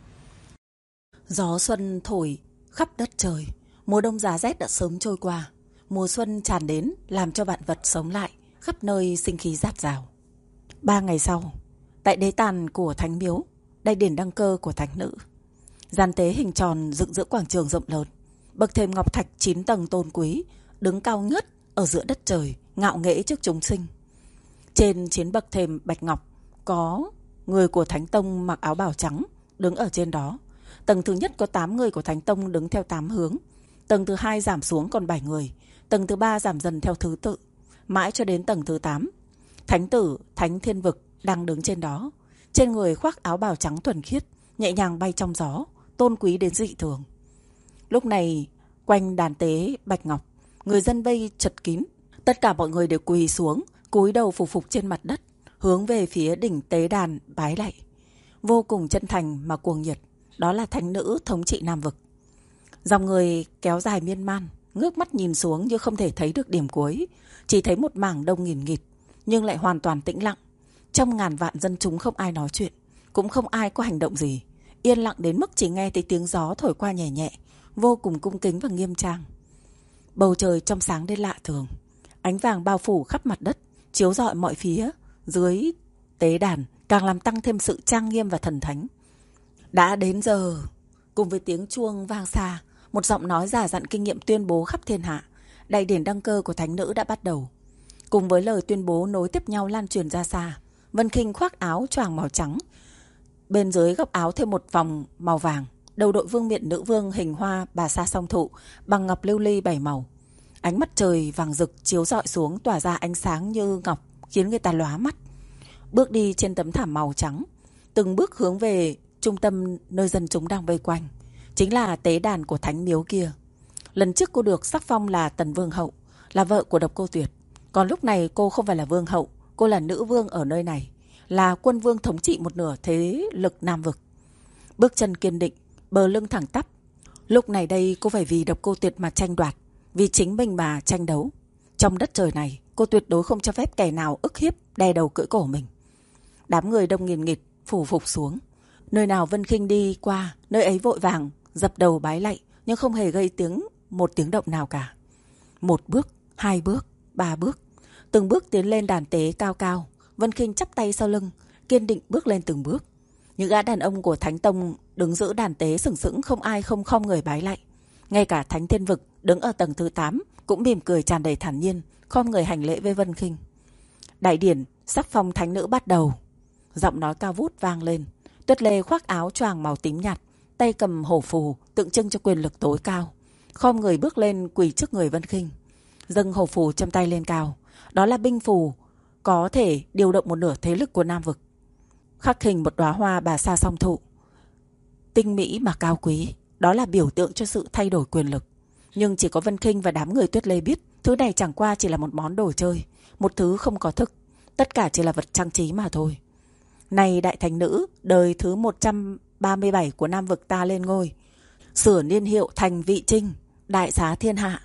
Gió xuân thổi khắp đất trời, mùa đông giá rét đã sớm trôi qua. Mùa xuân tràn đến làm cho vạn vật sống lại, khắp nơi sinh khí rát rào. Ba ngày sau, tại đế tàn của Thánh Miếu, đại điển đăng cơ của Thánh Nữ, gian tế hình tròn dựng giữa quảng trường rộng lớn, bậc thềm ngọc thạch chín tầng tôn quý, đứng cao ngất ở giữa đất trời, ngạo nghễ trước chúng sinh. Trên chiến bậc thềm bạch ngọc có người của Thánh Tông mặc áo bào trắng đứng ở trên đó. Tầng thứ nhất có tám người của Thánh Tông đứng theo tám hướng. Tầng thứ hai giảm xuống còn bảy người. Tầng thứ ba giảm dần theo thứ tự, mãi cho đến tầng thứ tám. Thánh tử Thánh Thiên Vực đang đứng trên đó. Trên người khoác áo bào trắng thuần khiết, nhẹ nhàng bay trong gió, tôn quý đến dị thường. Lúc này quanh đàn tế bạch ngọc, người dân vây chật kín. Tất cả mọi người đều quỳ xuống, cúi đầu phục phục trên mặt đất, hướng về phía đỉnh tế đàn bái lạy. Vô cùng chân thành mà cuồng nhiệt. Đó là Thánh Nữ thống trị Nam Vực. Dòng người kéo dài miên man, ngước mắt nhìn xuống như không thể thấy được điểm cuối. Chỉ thấy một mảng đông nghìn nghịt, nhưng lại hoàn toàn tĩnh lặng. Trong ngàn vạn dân chúng không ai nói chuyện, cũng không ai có hành động gì. Yên lặng đến mức chỉ nghe thấy tiếng gió thổi qua nhẹ nhẹ, vô cùng cung kính và nghiêm trang. Bầu trời trong sáng đến lạ thường. Ánh vàng bao phủ khắp mặt đất, chiếu rọi mọi phía. Dưới tế đàn càng làm tăng thêm sự trang nghiêm và thần thánh. Đã đến giờ. Cùng với tiếng chuông vang xa, một giọng nói già dặn kinh nghiệm tuyên bố khắp thiên hạ. Đại điển đăng cơ của Thánh Nữ đã bắt đầu. Cùng với lời tuyên bố nối tiếp nhau lan truyền ra xa, Vân Khinh khoác áo choàng màu trắng, bên dưới góc áo thêm một vòng màu vàng. Đầu đội vương miện nữ vương hình hoa bà sa song thụ bằng ngọc lưu ly bảy màu. Ánh mặt trời vàng rực chiếu rọi xuống, tỏa ra ánh sáng như ngọc, khiến người ta lóa mắt. Bước đi trên tấm thảm màu trắng, từng bước hướng về trung tâm nơi dân chúng đang vây quanh, chính là tế đàn của Thánh Miếu kia. Lần trước cô được sắc phong là Tần Vương Hậu, là vợ của Độc Cô Tuyệt. Còn lúc này cô không phải là Vương Hậu, cô là nữ vương ở nơi này, là quân vương thống trị một nửa thế lực Nam Vực. Bước chân kiên định, bờ lưng thẳng tắp. Lúc này đây cô phải vì Độc Cô Tuyệt mà tranh đoạt, vì chính mình mà tranh đấu. Trong đất trời này, cô tuyệt đối không cho phép kẻ nào ức hiếp, đè đầu cưỡi cổ mình. Đám người đông nghìn nghịt phủ phục xuống. Nơi nào Vân Khinh đi qua, nơi ấy vội vàng dập đầu bái lạy, nhưng không hề gây tiếng một tiếng động nào cả. Một bước, hai bước, ba bước, từng bước tiến lên đàn tế cao cao. Vân Khinh chắp tay sau lưng, kiên định bước lên từng bước. Những gã đàn ông của Thánh Tông đứng giữ đàn tế sừng sững, không ai không khom người bái lạy. Ngay cả Thánh Thiên Vực đứng ở tầng thứ tám cũng mỉm cười tràn đầy thản nhiên, khom người hành lễ với Vân Khinh. Đại điển sắc phong Thánh Nữ bắt đầu. Giọng nói cao vút vang lên. Tuyết Lê khoác áo choàng màu tím nhạt, tay cầm hổ phù tượng trưng cho quyền lực tối cao, khom người bước lên quỳ trước người Vân Khinh, dâng hổ phù trong tay lên cao. Đó là binh phù có thể điều động một nửa thế lực của Nam Vực. Khắc hình một đóa hoa bà sa song thụ, tinh mỹ mà cao quý. Đó là biểu tượng cho sự thay đổi quyền lực. Nhưng chỉ có Vân Khinh và đám người Tuyết Lê biết, thứ này chẳng qua chỉ là một món đồ chơi, một thứ không có thực. Tất cả chỉ là vật trang trí mà thôi. Này đại Thánh Nữ, đời thứ một trăm ba mươi bảy của Nam Vực ta lên ngôi, sửa niên hiệu thành Vị Trinh, đại xá thiên hạ.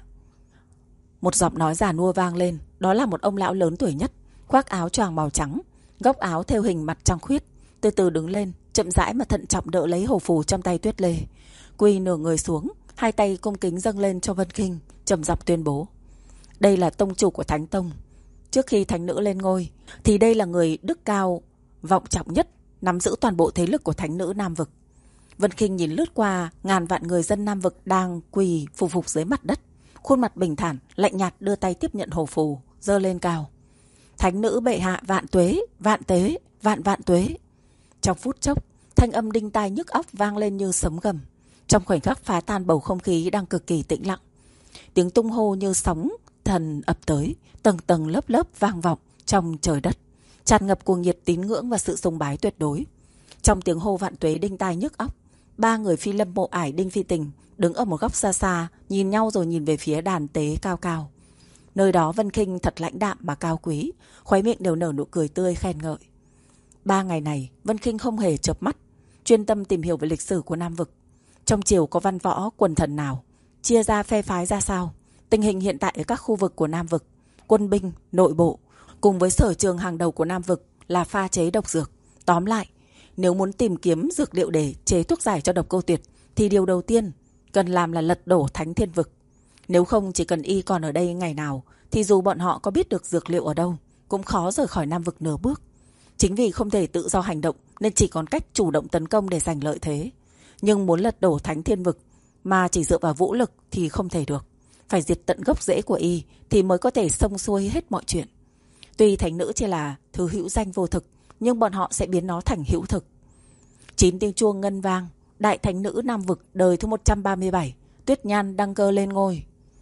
Một giọng nói già nua vang lên. Đó là một ông lão lớn tuổi nhất, khoác áo choàng màu trắng, góc áo thêu hình mặt trăng khuyết, từ từ đứng lên, chậm rãi mà thận trọng đỡ lấy hổ phù trong tay Tuyết Lê, quỳ nửa người xuống, hai tay cung kính dâng lên cho Vân Khinh, trầm giọng tuyên bố: đây là tông chủ của Thánh Tông. Trước khi Thánh Nữ lên ngôi, thì đây là người đức cao vọng trọng nhất, nắm giữ toàn bộ thế lực của Thánh Nữ Nam Vực. Vân Khinh nhìn lướt qua ngàn vạn người dân Nam Vực đang quỳ phục phục dưới mặt đất, khuôn mặt bình thản, lạnh nhạt đưa tay tiếp nhận hồ phù, giơ lên cao. Thánh nữ bệ hạ vạn tuế, vạn tế, vạn vạn tuế. Trong phút chốc, thanh âm đinh tai nhức óc vang lên như sấm gầm. Trong khoảnh khắc phá tan bầu không khí đang cực kỳ tĩnh lặng. Tiếng tung hô như sóng thần ập tới, tầng tầng lớp lớp vang vọng trong trời đất, tràn ngập cuồng nhiệt tín ngưỡng và sự sùng bái tuyệt đối. Trong tiếng hô vạn tuế đinh tai nhức óc, ba người Phi Lâm Mộ Ải Đinh Phi Tình đứng ở một góc xa xa, nhìn nhau rồi nhìn về phía đàn tế cao cao. Nơi đó Vân Khinh thật lãnh đạm mà cao quý, khóe miệng đều nở nụ cười tươi khen ngợi. Ba ngày này, Vân Khinh không hề chợp mắt, chuyên tâm tìm hiểu về lịch sử của Nam Vực. Trong triều có văn võ, quần thần nào, chia ra phe phái ra sao, tình hình hiện tại ở các khu vực của Nam Vực, quân binh, nội bộ, cùng với sở trường hàng đầu của Nam Vực là pha chế độc dược. Tóm lại, nếu muốn tìm kiếm dược liệu để chế thuốc giải cho độc cô Tuyệt, thì điều đầu tiên cần làm là lật đổ Thánh Thiên Vực. Nếu không, chỉ cần y còn ở đây ngày nào, thì dù bọn họ có biết được dược liệu ở đâu, cũng khó rời khỏi Nam Vực nửa bước. Chính vì không thể tự do hành động, nên chỉ còn cách chủ động tấn công để giành lợi thế. Nhưng muốn lật đổ Thánh Thiên Vực mà chỉ dựa vào vũ lực thì không thể được. Phải diệt tận gốc rễ của y thì mới có thể xông xuôi hết mọi chuyện. Tuy thánh nữ chỉ là thứ hữu danh vô thực, nhưng bọn họ sẽ biến nó thành hữu thực. Chín tiếng chuông ngân vang, đại thánh nữ Nam Vực đời thứ một trăm ba mươi bảy, Tuyết Nhan đăng cơ lên ngôi.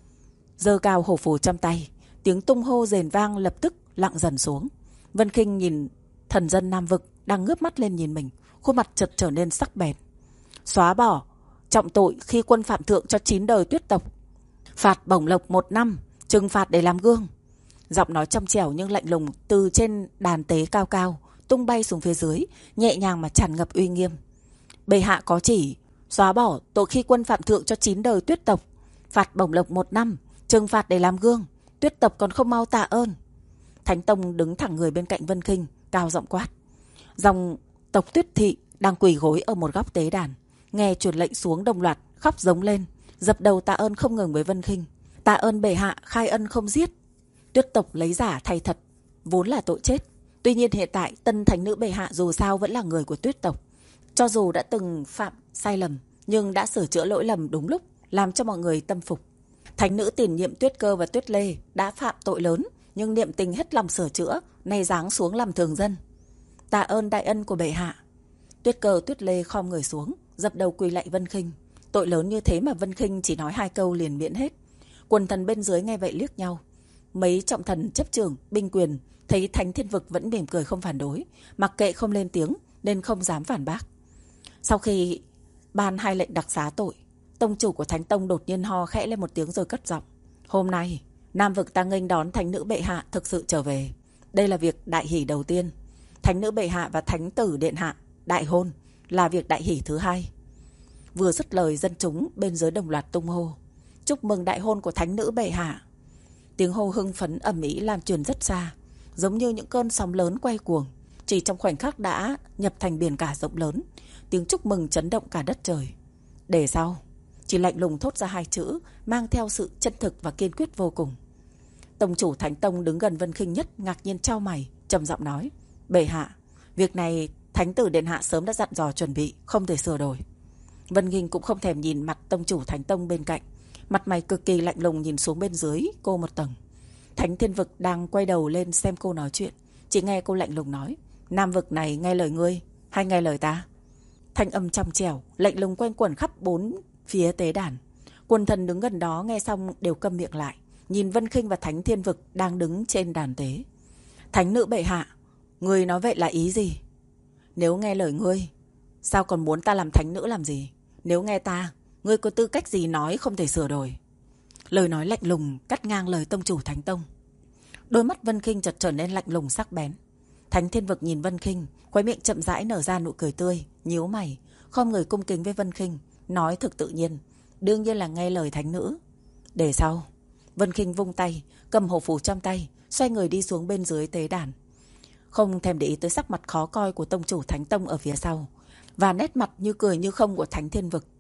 Giơ cao hổ phù trong tay, tiếng tung hô rền vang lập tức lặng dần xuống. Vân Khinh nhìn thần dân Nam Vực đang ngước mắt lên nhìn mình, khuôn mặt chợt trở nên sắc bén. Xóa bỏ trọng tội khi quân phạm thượng cho chín đời Tuyết tộc, phạt bổng lộc một năm, trừng phạt để làm gương. Giọng nói trong trẻo nhưng lạnh lùng từ trên đàn tế cao cao tung bay xuống phía dưới, nhẹ nhàng mà tràn ngập uy nghiêm. Bệ hạ có chỉ xóa bỏ tội khi quân phạm thượng cho chín đời Tuyết tộc, phạt bổng lộc một năm, trừng phạt để làm gương. Tuyết tộc còn không mau tạ ơn. Thánh Tông đứng thẳng người bên cạnh Vân Khinh, cao giọng quát. Dòng tộc Tuyết thị đang quỳ gối ở một góc tế đàn, nghe truyền lệnh xuống đồng loạt khóc giống lên, dập đầu tạ ơn không ngừng với Vân Khinh. Tạ ơn bệ hạ khai ân không giết. Tuyết tộc lấy giả thay thật, vốn là tội chết. Tuy nhiên hiện tại tân thánh nữ bệ hạ dù sao vẫn là người của Tuyết tộc. Cho dù đã từng phạm sai lầm, nhưng đã sửa chữa lỗi lầm đúng lúc, làm cho mọi người tâm phục. Thánh nữ tiền nhiệm Tuyết Cơ và Tuyết Lê đã phạm tội lớn, nhưng niệm tình hết lòng sửa chữa, nay giáng xuống làm thường dân. Tạ ơn đại ân của bệ hạ. Tuyết Cơ Tuyết Lê khom người xuống, dập đầu quỳ lạy Vân Khinh. Tội lớn như thế mà Vân Khinh chỉ nói hai câu liền miễn hết. Quần thần bên dưới nghe vậy liếc nhau. Mấy trọng thần chấp trưởng binh quyền thấy Thánh Thiên Vực vẫn mỉm cười không phản đối, mặc kệ không lên tiếng nên không dám phản bác. Sau khi ban hai lệnh đặc xá tội, tông chủ của Thánh Tông đột nhiên ho khẽ lên một tiếng rồi cất giọng. Hôm nay Nam Vực ta nghênh đón thánh nữ bệ hạ thực sự trở về. Đây là việc đại hỷ đầu tiên. Thánh nữ bệ hạ và thánh tử điện hạ đại hôn là việc đại hỷ thứ hai. Vừa dứt lời, dân chúng bên dưới đồng loạt tung hô. Chúc mừng đại hôn của thánh nữ bệ hạ. Tiếng hô hưng phấn ầm ĩ lan truyền rất xa, giống như những cơn sóng lớn quay cuồng, chỉ trong khoảnh khắc đã nhập thành biển cả rộng lớn. Tiếng chúc mừng chấn động cả đất trời. Để sau, chỉ lạnh lùng thốt ra hai chữ, mang theo sự chân thực và kiên quyết vô cùng. Tông chủ Thánh Tông đứng gần Vân Khinh nhất ngạc nhiên chau mày, trầm giọng nói. Bệ hạ, việc này thánh tử điện hạ sớm đã dặn dò chuẩn bị, không thể sửa đổi. Vân Khinh cũng không thèm nhìn mặt tông chủ Thánh Tông bên cạnh, mặt mày cực kỳ lạnh lùng nhìn xuống bên dưới cô một tầng. Thánh Thiên Vực đang quay đầu lên xem cô nói chuyện, chỉ nghe cô lạnh lùng nói. Nam Vực này nghe lời ngươi hay nghe lời ta? Thanh âm trong trẻo lạnh lùng quanh quẩn khắp bốn phía tế đàn. Quần thần đứng gần đó nghe xong đều câm miệng lại, nhìn Vân Khinh và Thánh Thiên Vực đang đứng trên đàn tế. Thánh nữ bệ hạ, ngươi nói vậy là ý gì? Nếu nghe lời ngươi, sao còn muốn ta làm thánh nữ làm gì? Nếu nghe ta, ngươi có tư cách gì nói không thể sửa đổi? Lời nói lạnh lùng cắt ngang lời tông chủ Thánh Tông. Đôi mắt Vân Khinh chợt trở nên lạnh lùng sắc bén. Thánh Thiên Vực nhìn Vân Khinh, khóe miệng chậm rãi nở ra nụ cười tươi, nhíu mày, khom người cung kính với Vân Khinh, nói thực tự nhiên, đương nhiên là nghe lời thánh nữ. Để sau, Vân Khinh vung tay, cầm hổ phù trong tay, xoay người đi xuống bên dưới tế đàn, không thèm để ý tới sắc mặt khó coi của tông chủ Thánh Tông ở phía sau và nét mặt như cười như không của Thánh Thiên Vực.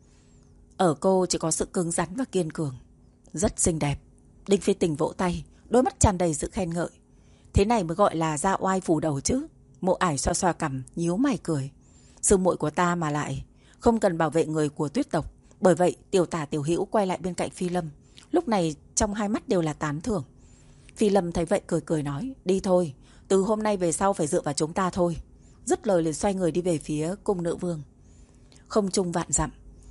Ở cô chỉ có sự cứng rắn và kiên cường. Rất xinh đẹp. Đinh Phi Tình vỗ tay, đôi mắt tràn đầy sự khen ngợi. Thế này mới gọi là ra oai phủ đầu chứ. Mộ Ải xoa xoa cằm, nhíu mày cười. Sư muội của ta mà lại không cần bảo vệ người của Tuyết tộc. Bởi vậy tiểu tả tiểu hữu quay lại bên cạnh Phi Lâm, lúc này trong hai mắt đều là tán thưởng. Phi Lâm thấy vậy cười cười nói, đi thôi, từ hôm nay về sau phải dựa vào chúng ta thôi. Dứt lời liền xoay người đi về phía cung nữ vương. Không trung vạn dặm,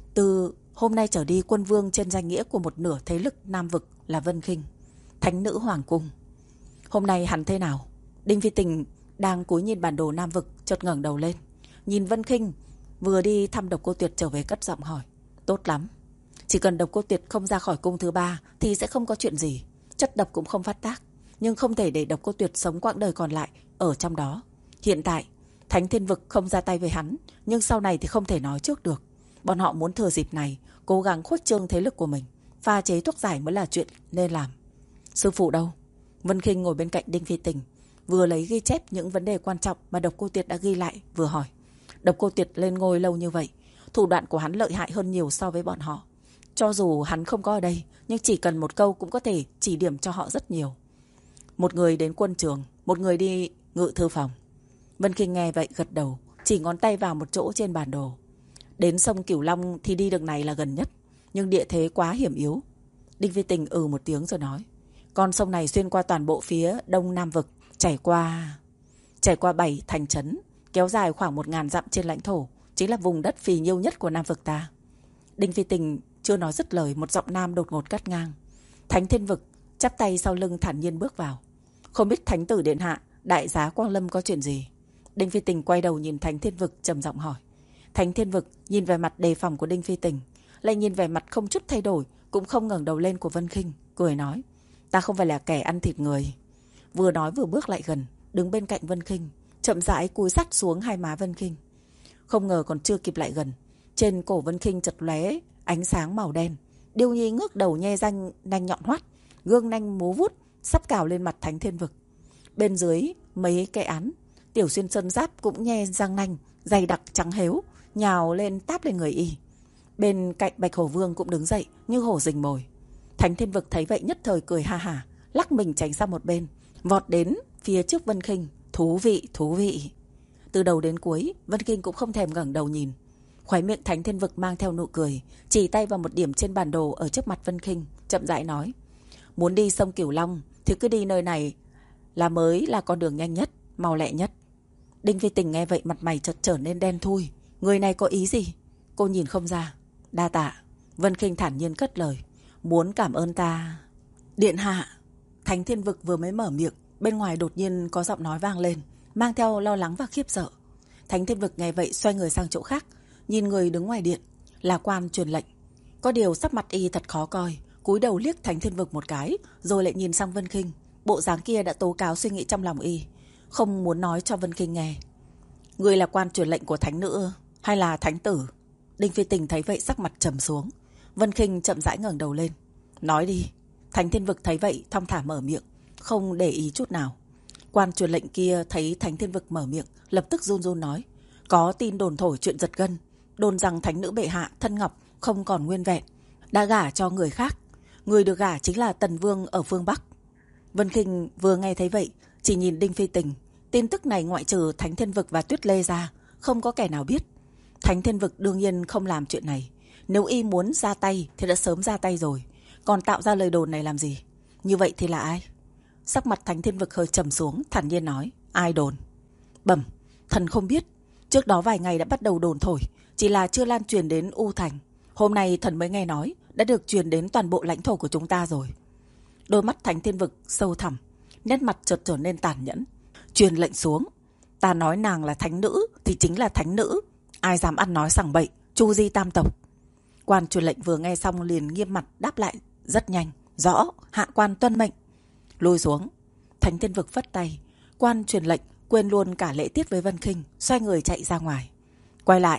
từ hôm nay trở đi quân vương trên danh nghĩa của một nửa thế lực Nam vực là Vân Khinh, thánh nữ hoàng cung. Hôm nay hắn thế nào? Đinh Phi Tình đang cúi nhìn bản đồ Nam vực, chợt ngẩng đầu lên, nhìn Vân Khinh vừa đi thăm Độc Cô Tuyệt trở về, cất giọng hỏi, tốt lắm. Chỉ cần Độc Cô Tuyệt không ra khỏi cung thứ ba thì sẽ không có chuyện gì, chất độc cũng không phát tác, nhưng không thể để Độc Cô Tuyệt sống quãng đời còn lại ở trong đó. Hiện tại Thánh Thiên Vực không ra tay với hắn, nhưng sau này thì không thể nói trước được. Bọn họ muốn thừa dịp này cố gắng khuếch trương thế lực của mình, pha chế thuốc giải mới là chuyện nên làm. Sư phụ đâu? Vân Khinh ngồi bên cạnh Đinh Phi Tình, vừa lấy ghi chép những vấn đề quan trọng mà Độc Cô Tuyệt đã ghi lại, vừa hỏi. Độc Cô Tuyệt lên ngôi lâu như vậy, thủ đoạn của hắn lợi hại hơn nhiều so với bọn họ. Cho dù hắn không có ở đây, nhưng chỉ cần một câu cũng có thể chỉ điểm cho họ rất nhiều. Một người đến quân trường, một người đi ngự thư phòng. Vân Khinh nghe vậy gật đầu, chỉ ngón tay vào một chỗ trên bản đồ. Đến sông Cửu Long thì đi đường này là gần nhất, nhưng địa thế quá hiểm yếu. Đinh Phi Tình ừ một tiếng rồi nói, con sông này xuyên qua toàn bộ phía đông Nam vực, trải qua trải qua bảy thành trấn, kéo dài khoảng một ngàn dặm trên lãnh thổ, chính là vùng đất phì nhiêu nhất của Nam vực ta. Đinh Phi Tình chưa nói dứt lời, một giọng nam đột ngột cắt ngang. Thánh Thiên Vực chắp tay sau lưng thản nhiên bước vào. Không biết thánh tử điện hạ, đại giá Quang Lâm có chuyện gì? Đinh Phi Tình quay đầu nhìn Thánh Thiên Vực trầm giọng hỏi. Thánh Thiên Vực nhìn về mặt đề phòng của Đinh Phi Tình, lại nhìn về mặt không chút thay đổi, cũng không ngẩng đầu lên của Vân Khinh, cười nói, ta không phải là kẻ ăn thịt người. Vừa nói vừa bước lại gần, đứng bên cạnh Vân Khinh, chậm rãi cúi sát xuống hai má Vân Khinh. Không ngờ còn chưa kịp lại gần, trên cổ Vân Khinh chật lóe ánh sáng màu đen. Điêu Nhi ngước đầu nhe răng nanh nhọn hoắt, gương nanh múa vút sắp cào lên mặt Thánh Thiên Vực. Bên dưới mấy cái án, Tiểu Xuyên Sơn Giáp cũng nhe răng nanh dày đặc trắng héo, nhào lên táp lên người y. Bên cạnh Bạch Hổ Vương cũng đứng dậy như hổ rình mồi. Thánh Thiên Vực thấy vậy nhất thời cười ha hả, lắc mình tránh sang một bên, vọt đến phía trước Vân Khinh. Thú vị, thú vị. Từ đầu đến cuối, Vân Khinh cũng không thèm ngẩng đầu nhìn. Khóe miệng Thánh Thiên Vực mang theo nụ cười, chỉ tay vào một điểm trên bản đồ ở trước mặt Vân Khinh, chậm rãi nói, muốn đi sông Cửu Long thì cứ đi nơi này là mới là con đường nhanh nhất, mau lẹ nhất. Đinh Phi Tình nghe vậy mặt mày chợt trở nên đen thui. Người này có ý gì? Cô nhìn không ra. Đa tạ. Vân Khinh thản nhiên cất lời, muốn cảm ơn ta. Điện hạ. Thánh Thiên Vực vừa mới mở miệng, bên ngoài đột nhiên có giọng nói vang lên, mang theo lo lắng và khiếp sợ. Thánh Thiên Vực nghe vậy xoay người sang chỗ khác, nhìn người đứng ngoài điện, là quan truyền lệnh. Có điều sắc mặt y thật khó coi, cúi đầu liếc Thánh Thiên Vực một cái, rồi lại nhìn sang Vân Khinh. Bộ dáng kia đã tố cáo suy nghĩ trong lòng y, không muốn nói cho Vân Khinh nghe. Người là quan truyền lệnh của thánh nữ hay là thánh tử? Đinh Phi Tình thấy vậy sắc mặt trầm xuống. Vân Khinh chậm rãi ngẩng đầu lên, nói đi. Thánh Thiên Vực thấy vậy thong thả mở miệng, không để ý chút nào. Quan truyền lệnh kia thấy Thánh Thiên Vực mở miệng, lập tức run run nói, có tin đồn thổi chuyện giật gân, đồn rằng thánh nữ bệ hạ thân ngọc không còn nguyên vẹn, đã gả cho người khác. Người được gả chính là Tần Vương ở phương Bắc. Vân Khinh vừa nghe thấy vậy, chỉ nhìn Đinh Phi Tình. Tin tức này ngoại trừ Thánh Thiên Vực và Tuyết Lê ra, không có kẻ nào biết. Thánh Thiên Vực đương nhiên không làm chuyện này. Nếu y muốn ra tay thì đã sớm ra tay rồi, còn tạo ra lời đồn này làm gì? Như vậy thì là ai? Sắc mặt Thánh Thiên Vực hơi trầm xuống, thản nhiên nói, ai đồn? Bẩm, thần không biết. Trước đó vài ngày đã bắt đầu đồn thổi, chỉ là chưa lan truyền đến U Thành. Hôm nay thần mới nghe nói đã được truyền đến toàn bộ lãnh thổ của chúng ta rồi. Đôi mắt Thánh Thiên Vực sâu thẳm, nét mặt chợt trở nên tàn nhẫn. Truyền lệnh xuống, ta nói nàng là thánh nữ thì chính là thánh nữ, ai dám ăn nói sằng bậy, chu di tam tộc. Quan truyền lệnh vừa nghe xong liền nghiêm mặt đáp lại rất nhanh, rõ, hạ quan tuân mệnh. Lùi xuống. Thánh Thiên Vực phất tay, quan truyền lệnh quên luôn cả lễ tiết với Vân Khinh, xoay người chạy ra ngoài. Quay lại.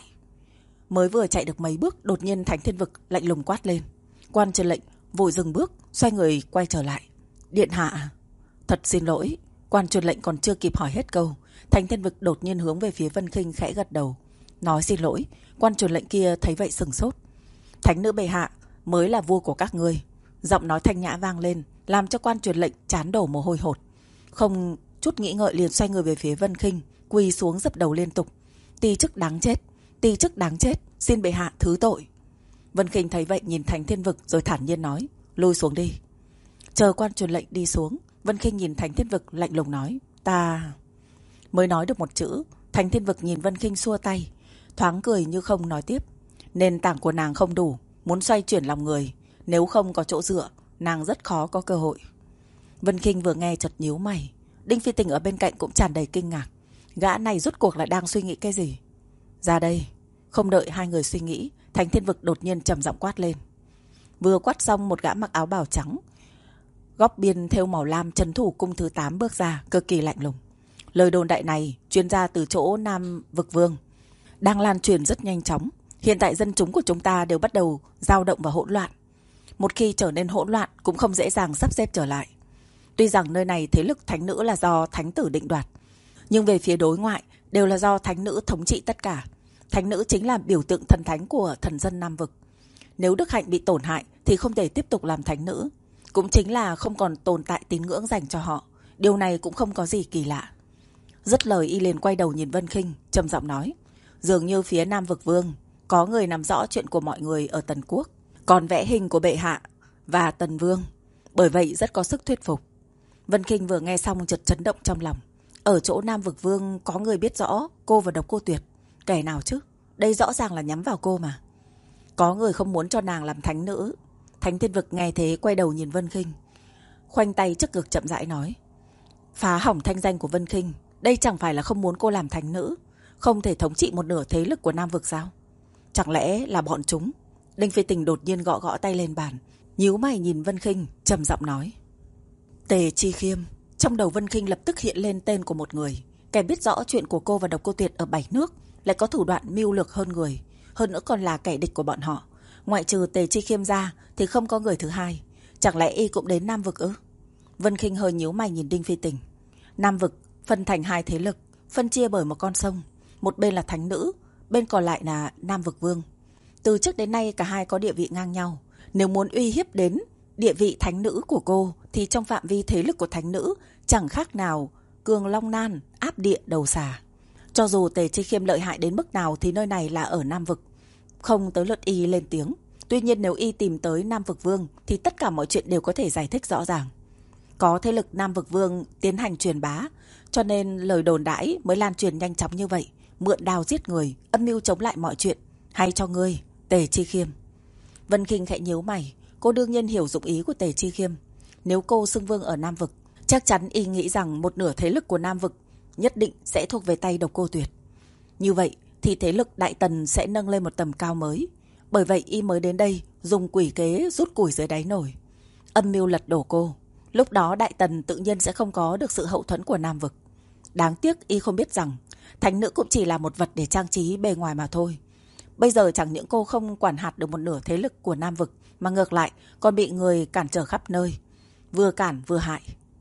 Mới vừa chạy được mấy bước, đột nhiên Thánh Thiên Vực lạnh lùng quát lên. Quan truyền lệnh vội dừng bước, xoay người quay trở lại. Điện hạ, thật xin lỗi. Quan truyền lệnh còn chưa kịp hỏi hết câu, Thánh Thiên Vực đột nhiên hướng về phía Vân Khinh khẽ gật đầu, nói xin lỗi. Quan truyền lệnh kia thấy vậy sừng sốt. Thánh nữ bệ hạ mới là vua của các ngươi. Giọng nói thanh nhã vang lên, làm cho quan truyền lệnh trán đổ mồ hôi hột. Không chút nghĩ ngợi liền xoay người về phía Vân Khinh, quỳ xuống dập đầu liên tục. Ti chức đáng chết, ti chức đáng chết, xin bệ hạ thứ tội. Vân Khinh thấy vậy nhìn Thánh Thiên Vực rồi thản nhiên nói, lui xuống đi. Chờ quan truyền lệnh đi xuống, Vân Khinh nhìn Thánh Thiên Vực lạnh lùng nói, ta... Mới nói được một chữ, Thánh Thiên Vực nhìn Vân Khinh xua tay, thoáng cười như không nói tiếp. Nền tảng của nàng không đủ, muốn xoay chuyển lòng người, nếu không có chỗ dựa, nàng rất khó có cơ hội. Vân Khinh vừa nghe chợt nhíu mày, Đinh Phi Tình ở bên cạnh cũng tràn đầy kinh ngạc. Gã này rốt cuộc là đang suy nghĩ cái gì? Ra đây. Không đợi hai người suy nghĩ, Thánh Thiên Vực đột nhiên trầm giọng quát lên. Vừa quát xong, một gã mặc áo bào trắng, góc biên thêu màu lam, trấn thủ cung thứ tám bước ra, cực kỳ lạnh lùng. Lời đồn đại này truyền ra từ chỗ Nam Vực Vương, đang lan truyền rất nhanh chóng. Hiện tại dân chúng của chúng ta đều bắt đầu dao động và hỗn loạn. Một khi trở nên hỗn loạn cũng không dễ dàng sắp xếp trở lại. Tuy rằng nơi này thế lực thánh nữ là do thánh tử định đoạt, nhưng về phía đối ngoại đều là do thánh nữ thống trị tất cả. Thánh nữ chính là biểu tượng thần thánh của thần dân Nam Vực. Nếu đức hạnh bị tổn hại thì không thể tiếp tục làm thánh nữ, cũng chính là không còn tồn tại tín ngưỡng dành cho họ. Điều này cũng không có gì kỳ lạ. Dứt lời, y liền quay đầu nhìn Vân Khinh, trầm giọng nói, dường như phía Nam Vực Vương có người nắm rõ chuyện của mọi người ở Tần Quốc, còn vẽ hình của bệ hạ và Tần Vương, bởi vậy rất có sức thuyết phục. Vân Khinh vừa nghe xong chợt chấn động trong lòng. Ở chỗ Nam Vực Vương có người biết rõ cô và Độc Cô Tuyệt. Kẻ nào chứ? Đây rõ ràng là nhắm vào cô mà. Có người không muốn cho nàng làm thánh nữ. Thánh Thiên Vực nghe thế quay đầu nhìn Vân Khinh, khoanh tay trước ngực chậm rãi nói, phá hỏng thanh danh của Vân Khinh. Đây chẳng phải là không muốn cô làm thánh nữ, không thể thống trị một nửa thế lực của Nam Vực sao? Chẳng lẽ là bọn chúng? Đinh Phi Tình đột nhiên gõ gõ tay lên bàn, nhíu mày nhìn Vân Khinh, trầm giọng nói, Tề Chi Khiêm. Trong đầu Vân Khinh lập tức hiện lên tên của một người, kẻ biết rõ chuyện của cô và Độc Cô Tuyệt ở bảy nước, lại có thủ đoạn mưu lược hơn người, hơn nữa còn là kẻ địch của bọn họ. Ngoại trừ Tề Chi Khiêm ra thì không có người thứ hai. Chẳng lẽ y cũng đến Nam Vực ư? Vân Khinh hơi nhíu mày nhìn Đinh Phi Tình. Nam Vực phân thành hai thế lực, phân chia bởi một con sông. Một bên là thánh nữ, bên còn lại là Nam Vực Vương. Từ trước đến nay cả hai có địa vị ngang nhau. Nếu muốn uy hiếp đến địa vị thánh nữ của cô thì trong phạm vi thế lực của thánh nữ chẳng khác nào cường long nan áp địa đầu xà. Cho dù Tề Chi Khiêm lợi hại đến mức nào thì nơi này là ở Nam Vực, không tới lượt y lên tiếng. Tuy nhiên nếu y tìm tới Nam Vực Vương thì tất cả mọi chuyện đều có thể giải thích rõ ràng. Có thế lực Nam Vực Vương tiến hành truyền bá, cho nên lời đồn đãi mới lan truyền nhanh chóng như vậy, mượn đao giết người, âm mưu chống lại mọi chuyện. Hay cho ngươi, Tề Chi Khiêm. Vân Khinh khẽ nhíu mày, cô đương nhiên hiểu dụng ý của Tề Chi Khiêm. Nếu cô xưng vương ở Nam Vực, chắc chắn y nghĩ rằng một nửa thế lực của Nam Vực nhất định sẽ thuộc về tay Độc Cô Tuyệt. Như vậy thì thế lực Đại Tần sẽ nâng lên một tầm cao mới. Bởi vậy y mới đến đây dùng quỷ kế rút củi dưới đáy nồi, âm mưu lật đổ cô. Lúc đó Đại Tần tự nhiên sẽ không có được sự hậu thuẫn của Nam Vực. Đáng tiếc y không biết rằng thánh nữ cũng chỉ là một vật để trang trí bề ngoài mà thôi. Bây giờ chẳng những cô không quản hạt được một nửa thế lực của Nam Vực, mà ngược lại còn bị người cản trở khắp nơi, vừa cản vừa hại.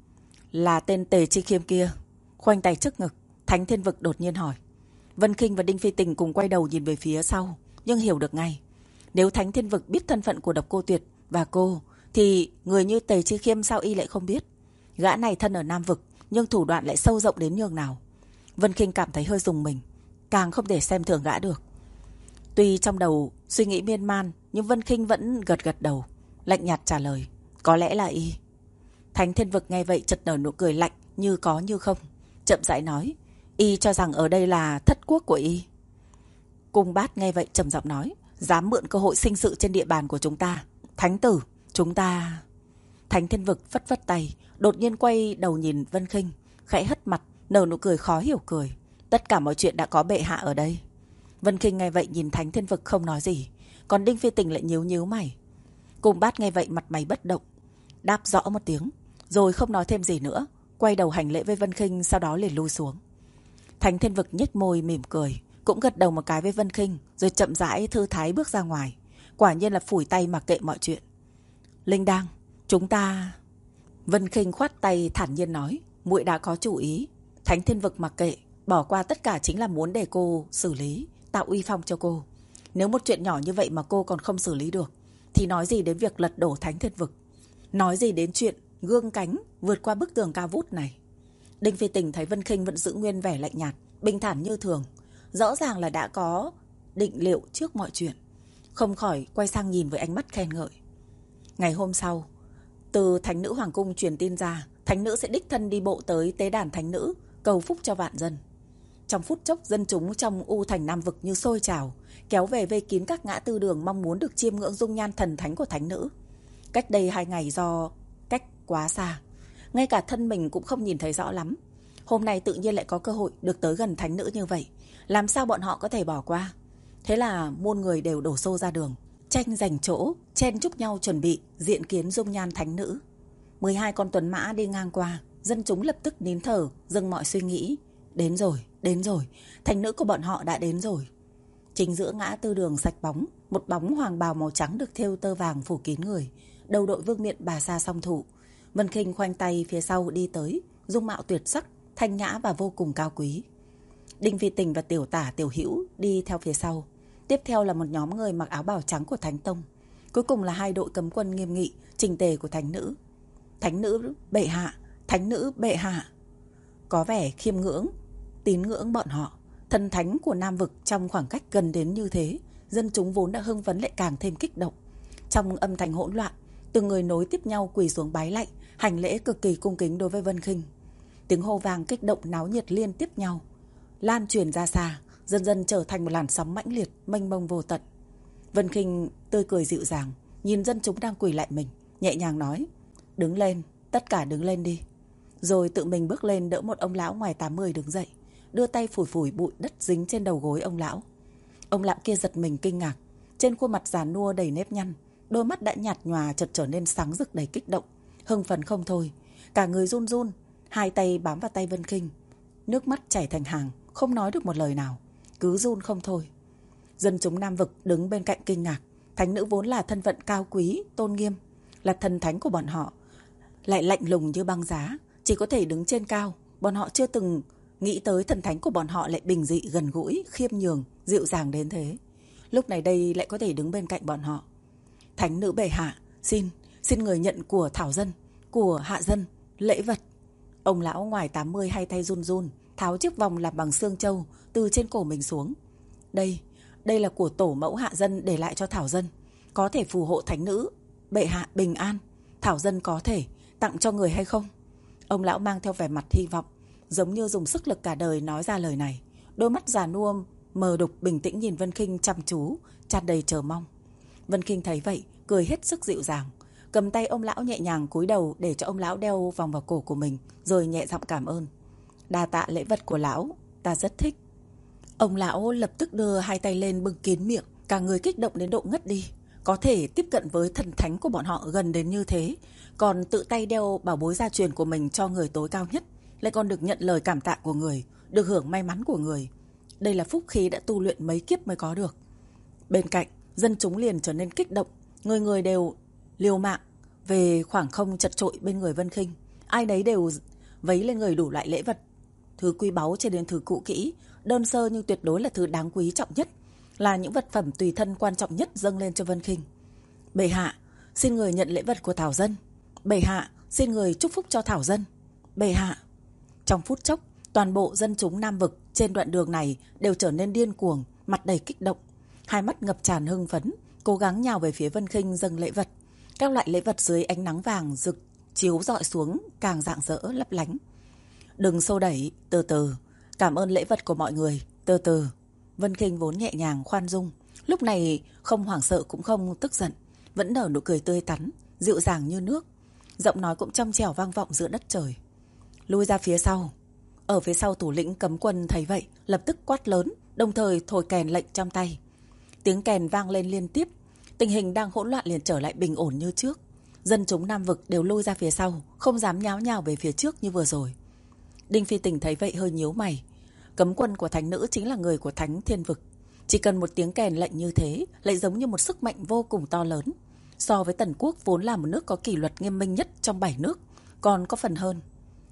Là tên Tề Chi Khiêm kia. Khoanh tay trước ngực, Thánh Thiên Vực đột nhiên hỏi. Vân Khinh và Đinh Phi Tình cùng quay đầu nhìn về phía sau, nhưng hiểu được ngay. Nếu Thánh Thiên Vực biết thân phận của Độc Cô Tuyệt và cô, thì người như Tề Chi Khiêm sao y lại không biết? Gã này thân ở Nam Vực, nhưng thủ đoạn lại sâu rộng đến nhường nào. Vân Khinh cảm thấy hơi rùng mình, càng không thể xem thường gã được. Tuy trong đầu suy nghĩ miên man, nhưng Vân Khinh vẫn gật gật đầu, lạnh nhạt trả lời, có lẽ là y. Thánh Thiên Vực nghe vậy chợt nở nụ cười lạnh như có như không, chậm rãi nói, y cho rằng ở đây là thất quốc của y. Cung Bát nghe vậy trầm giọng nói, dám mượn cơ hội sinh sự trên địa bàn của chúng ta. Thánh tử, chúng ta... Thánh Thiên Vực phất phất tay, đột nhiên quay đầu nhìn Vân Khinh, khẽ hất mặt, nở nụ cười khó hiểu cười. Tất cả mọi chuyện đã có bệ hạ ở đây. Vân Khinh nghe vậy nhìn Thánh Thiên Vực không nói gì, còn Đinh Phi Tình lại nhíu nhíu mày. Cung Bát nghe vậy mặt mày bất động, đáp rõ một tiếng, rồi không nói thêm gì nữa, quay đầu hành lễ với Vân Khinh, sau đó liền lui xuống. Thánh Thiên Vực nhếch môi mỉm cười, cũng gật đầu một cái với Vân Khinh, rồi chậm rãi thư thái bước ra ngoài. Quả nhiên là phủi tay mặc kệ mọi chuyện. Linh Đang, chúng ta... Vân Khinh khoát tay thản nhiên nói, muội đã có chủ ý. Thánh Thiên Vực mặc kệ, bỏ qua tất cả chính là muốn để cô xử lý, tạo uy phong cho cô. Nếu một chuyện nhỏ như vậy mà cô còn không xử lý được, thì nói gì đến việc lật đổ Thánh Thiên Vực, nói gì đến chuyện gương cánh vượt qua bức tường cao vút này. Đinh Phi Tình thấy Vân Khinh vẫn giữ nguyên vẻ lạnh nhạt, bình thản như thường, rõ ràng là đã có định liệu trước mọi chuyện, không khỏi quay sang nhìn với ánh mắt khen ngợi. Ngày hôm sau, từ Thánh nữ Hoàng cung truyền tin ra, Thánh nữ sẽ đích thân đi bộ tới tế đàn Thánh nữ, cầu phúc cho vạn dân. Trong phút chốc, dân chúng trong U Thành Nam Vực như sôi trào, kéo về vây kín các ngã tư đường mong muốn được chiêm ngưỡng dung nhan thần thánh của Thánh nữ. Cách đây hai ngày do cách quá xa, ngay cả thân mình cũng không nhìn thấy rõ lắm. Hôm nay tự nhiên lại có cơ hội được tới gần Thánh nữ như vậy, làm sao bọn họ có thể bỏ qua? Thế là muôn người đều đổ xô ra đường, tranh giành chỗ, chen chúc nhau chuẩn bị diện kiến dung nhan Thánh nữ. mười hai con tuấn mã đi ngang qua, dân chúng lập tức nín thở, dừng mọi suy nghĩ. Đến rồi, đến rồi, Thánh nữ của bọn họ đã đến rồi. Chính giữa ngã tư đường sạch bóng, một bóng hoàng bào màu trắng được thêu tơ vàng phủ kín người, đầu đội vương miện bà sa song thụ. Vân Khinh khoanh tay phía sau đi tới, dung mạo tuyệt sắc, thanh nhã và vô cùng cao quý. Đinh Phi Tình và Tiểu Tả, Tiểu Hữu đi theo phía sau. Tiếp theo là một nhóm người mặc áo bào trắng của Thánh Tông. Cuối cùng là hai đội cấm quân nghiêm nghị, chỉnh tề của Thánh nữ. Thánh nữ bệ hạ, Thánh nữ bệ hạ. Có vẻ khiêm ngưỡng, tín ngưỡng bọn họ. Thần thánh của Nam Vực trong khoảng cách gần đến như thế, dân chúng vốn đã hưng phấn lại càng thêm kích động. Trong âm thanh hỗn loạn, từng người nối tiếp nhau quỳ xuống bái lạy, hành lễ cực kỳ cung kính đối với Vân Khinh. Tiếng hô vang kích động náo nhiệt liên tiếp nhau, lan truyền ra xa, dần dần trở thành một làn sóng mãnh liệt, mênh mông vô tận. Vân Khinh tươi cười dịu dàng, nhìn dân chúng đang quỳ lại mình, nhẹ nhàng nói: "Đứng lên, tất cả đứng lên đi." Rồi tự mình bước lên đỡ một ông lão ngoài tám mươi đứng dậy, đưa tay phủi phủi bụi đất dính trên đầu gối ông lão. Ông lão kia giật mình kinh ngạc, trên khuôn mặt già nua đầy nếp nhăn, đôi mắt đã nhạt nhòa chợt trở nên sáng rực đầy kích động, hưng phấn không thôi, cả người run run, hai tay bám vào tay Vân Khinh, nước mắt chảy thành hàng, không nói được một lời nào, cứ run không thôi. Dân chúng Nam Vực đứng bên cạnh kinh ngạc, Thánh nữ vốn là thân phận cao quý, tôn nghiêm, là thần thánh của bọn họ, lại lạnh lùng như băng giá, chỉ có thể đứng trên cao. Bọn họ chưa từng nghĩ tới thần thánh của bọn họ lại bình dị, gần gũi, khiêm nhường, dịu dàng đến thế. Lúc này đây lại có thể đứng bên cạnh bọn họ. Thánh nữ bệ hạ, xin, xin người nhận của thảo dân, của hạ dân, lễ vật. Ông lão ngoài tám mươi hai tay run run, tháo chiếc vòng làm bằng xương trâu từ trên cổ mình xuống. Đây, đây là của tổ mẫu hạ dân để lại cho thảo dân, có thể phù hộ thánh nữ bệ hạ bình an. Thảo dân có thể tặng cho người hay không? Ông lão mang theo vẻ mặt hy vọng, giống như dùng sức lực cả đời nói ra lời này. Đôi mắt già nua mờ đục bình tĩnh nhìn Vân Khinh chăm chú, tràn đầy chờ mong. Vân Khinh thấy vậy, cười hết sức dịu dàng, cầm tay ông lão nhẹ nhàng cúi đầu để cho ông lão đeo vòng vào cổ của mình, rồi nhẹ giọng cảm ơn. Đa tạ lễ vật của lão, ta rất thích. Ông lão lập tức đưa hai tay lên bưng kín miệng, cả người kích động đến độ ngất đi. Có thể tiếp cận với thần thánh của bọn họ gần đến như thế, còn tự tay đeo bảo bối gia truyền của mình cho người tối cao nhất, lại còn được nhận lời cảm tạ của người, được hưởng may mắn của người. Đây là phúc khí đã tu luyện mấy kiếp mới có được. Bên cạnh, dân chúng liền trở nên kích động, người người đều liều mạng về khoảng không chật chội bên người Vân Khinh. Ai nấy đều vấy lên người đủ loại lễ vật, thứ quý báu cho đến thứ cũ kỹ, đơn sơ nhưng tuyệt đối là thứ đáng quý trọng nhất, là những vật phẩm tùy thân quan trọng nhất dâng lên cho Vân Khinh. Bệ hạ, xin người nhận lễ vật của thảo dân. Bệ hạ, xin người chúc phúc cho thảo dân. Bệ hạ. Trong phút chốc, toàn bộ dân chúng Nam Vực trên đoạn đường này đều trở nên điên cuồng, mặt đầy kích động, hai mắt ngập tràn hưng phấn, cố gắng nhào về phía Vân Khinh dâng lễ vật. Các loại lễ vật dưới ánh nắng vàng rực chiếu rọi xuống càng rạng rỡ lấp lánh. Đừng xô đẩy, từ từ. Cảm ơn lễ vật của mọi người, từ từ. Vân Khinh vốn nhẹ nhàng khoan dung, lúc này không hoảng sợ cũng không tức giận, vẫn nở nụ cười tươi tắn, dịu dàng như nước. Giọng nói cũng trong trẻo vang vọng giữa đất trời. Lui ra phía sau. Ở phía sau thủ lĩnh cấm quân thấy vậy, lập tức quát lớn, đồng thời thổi kèn lệnh trong tay. Tiếng kèn vang lên liên tiếp, tình hình đang hỗn loạn liền trở lại bình ổn như trước. Dân chúng Nam Vực đều lui ra phía sau, không dám nháo nhào về phía trước như vừa rồi. Đinh Phi Tình thấy vậy hơi nhíu mày. Cấm quân của thánh nữ chính là người của Thánh Thiên Vực, chỉ cần một tiếng kèn lệnh như thế lại giống như một sức mạnh vô cùng to lớn. So với Tần Quốc vốn là một nước có kỷ luật nghiêm minh nhất trong bảy nước, còn có phần hơn.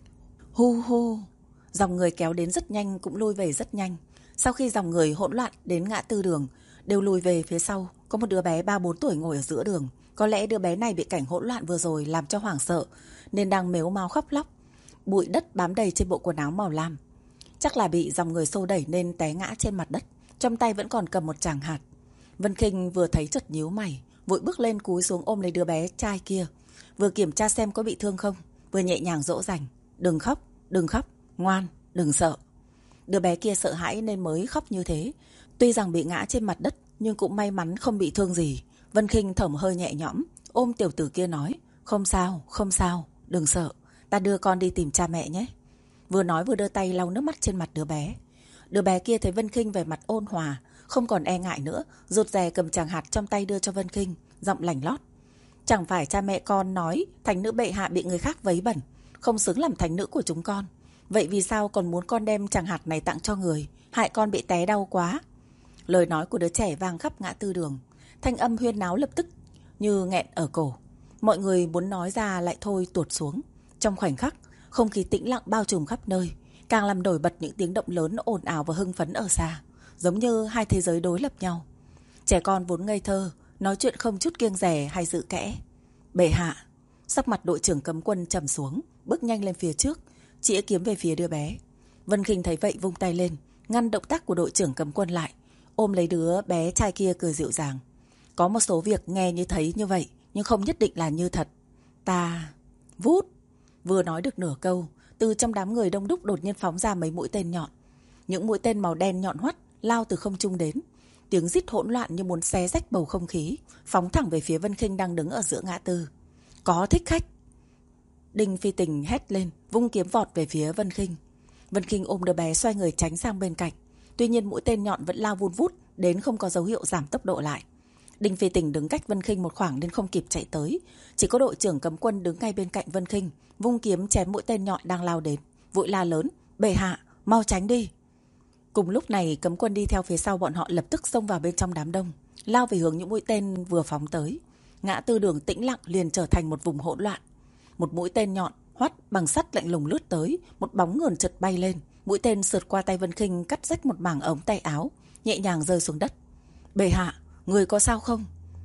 Hu hu, dòng người kéo đến rất nhanh cũng lui về rất nhanh. Sau khi dòng người hỗn loạn đến ngã tư đường, đều lùi về phía sau. Có một đứa bé ba bốn tuổi ngồi ở giữa đường. Có lẽ đứa bé này bị cảnh hỗn loạn vừa rồi làm cho hoảng sợ, nên đang mếu máo khóc lóc. Bụi đất bám đầy trên bộ quần áo màu lam. Chắc là bị dòng người xô đẩy nên té ngã trên mặt đất, trong tay vẫn còn cầm một tràng hạt. Vân Khinh vừa thấy chợt nhíu mày, vội bước lên cúi xuống ôm lấy đứa bé trai kia, vừa kiểm tra xem có bị thương không, vừa nhẹ nhàng dỗ dành. Đừng khóc, đừng khóc, ngoan, đừng sợ. Đứa bé kia sợ hãi nên mới khóc như thế. Tuy rằng bị ngã trên mặt đất nhưng cũng may mắn không bị thương gì. Vân Khinh thở hơi nhẹ nhõm, ôm tiểu tử kia nói, không sao, không sao, đừng sợ, ta đưa con đi tìm cha mẹ nhé. Vừa nói vừa đưa tay lau nước mắt trên mặt đứa bé. Đứa bé kia thấy Vân Khinh vẻ mặt ôn hòa, không còn e ngại nữa, rụt rè cầm tràng hạt trong tay đưa cho Vân Khinh, giọng lành lót. Chẳng phải cha mẹ con nói thành nữ bệ hạ bị người khác vấy bẩn, không xứng làm thành nữ của chúng con. Vậy vì sao còn muốn con đem tràng hạt này tặng cho người, hại con bị té đau quá. Lời nói của đứa trẻ vang khắp ngã tư đường, thanh âm huyên náo lập tức như nghẹn ở cổ. Mọi người muốn nói ra lại thôi tuột xuống. Trong khoảnh khắc, không khí tĩnh lặng bao trùm khắp nơi, càng làm nổi bật những tiếng động lớn ồn ào và hưng phấn ở xa, giống như hai thế giới đối lập nhau. Trẻ con vốn ngây thơ, nói chuyện không chút kiêng dè hay dự kẽ. Bệ hạ. Sắc mặt đội trưởng cấm quân trầm xuống, bước nhanh lên phía trước, chĩa kiếm về phía đứa bé. Vân Khinh thấy vậy vung tay lên, ngăn động tác của đội trưởng cấm quân lại, ôm lấy đứa bé trai kia cười dịu dàng. Có một số việc nghe như thấy như vậy, nhưng không nhất định là như thật. Ta... Vút. Vừa nói được nửa câu, từ trong đám người đông đúc đột nhiên phóng ra mấy mũi tên nhọn. Những mũi tên màu đen nhọn hoắt lao từ không trung đến, tiếng rít hỗn loạn như muốn xé rách bầu không khí, phóng thẳng về phía Vân Khinh đang đứng ở giữa ngã tư. Có thích khách. Đinh Phi Tình hét lên, vung kiếm vọt về phía Vân Khinh. Vân Khinh ôm đứa bé xoay người tránh sang bên cạnh. Tuy nhiên mũi tên nhọn vẫn lao vun vút đến không có dấu hiệu giảm tốc độ lại. Đinh Phi Tình đứng cách Vân Khinh một khoảng nên không kịp chạy tới. Chỉ có đội trưởng cấm quân đứng ngay bên cạnh Vân Khinh, vung kiếm chém mũi tên nhọn đang lao đến, vội la lớn, bệ hạ, mau tránh đi. Cùng lúc này cấm quân đi theo phía sau bọn họ lập tức xông vào bên trong đám đông, lao về hướng những mũi tên vừa phóng tới. Ngã tư đường tĩnh lặng liền trở thành một vùng hỗn loạn. Một mũi tên nhọn hoắt bằng sắt lạnh lùng lướt tới, một bóng ngườn chợt bay lên, mũi tên sượt qua tay Vân Khinh cắt rách một mảng ống tay áo, nhẹ nhàng rơi xuống đất. Bệ hạ, người có sao không?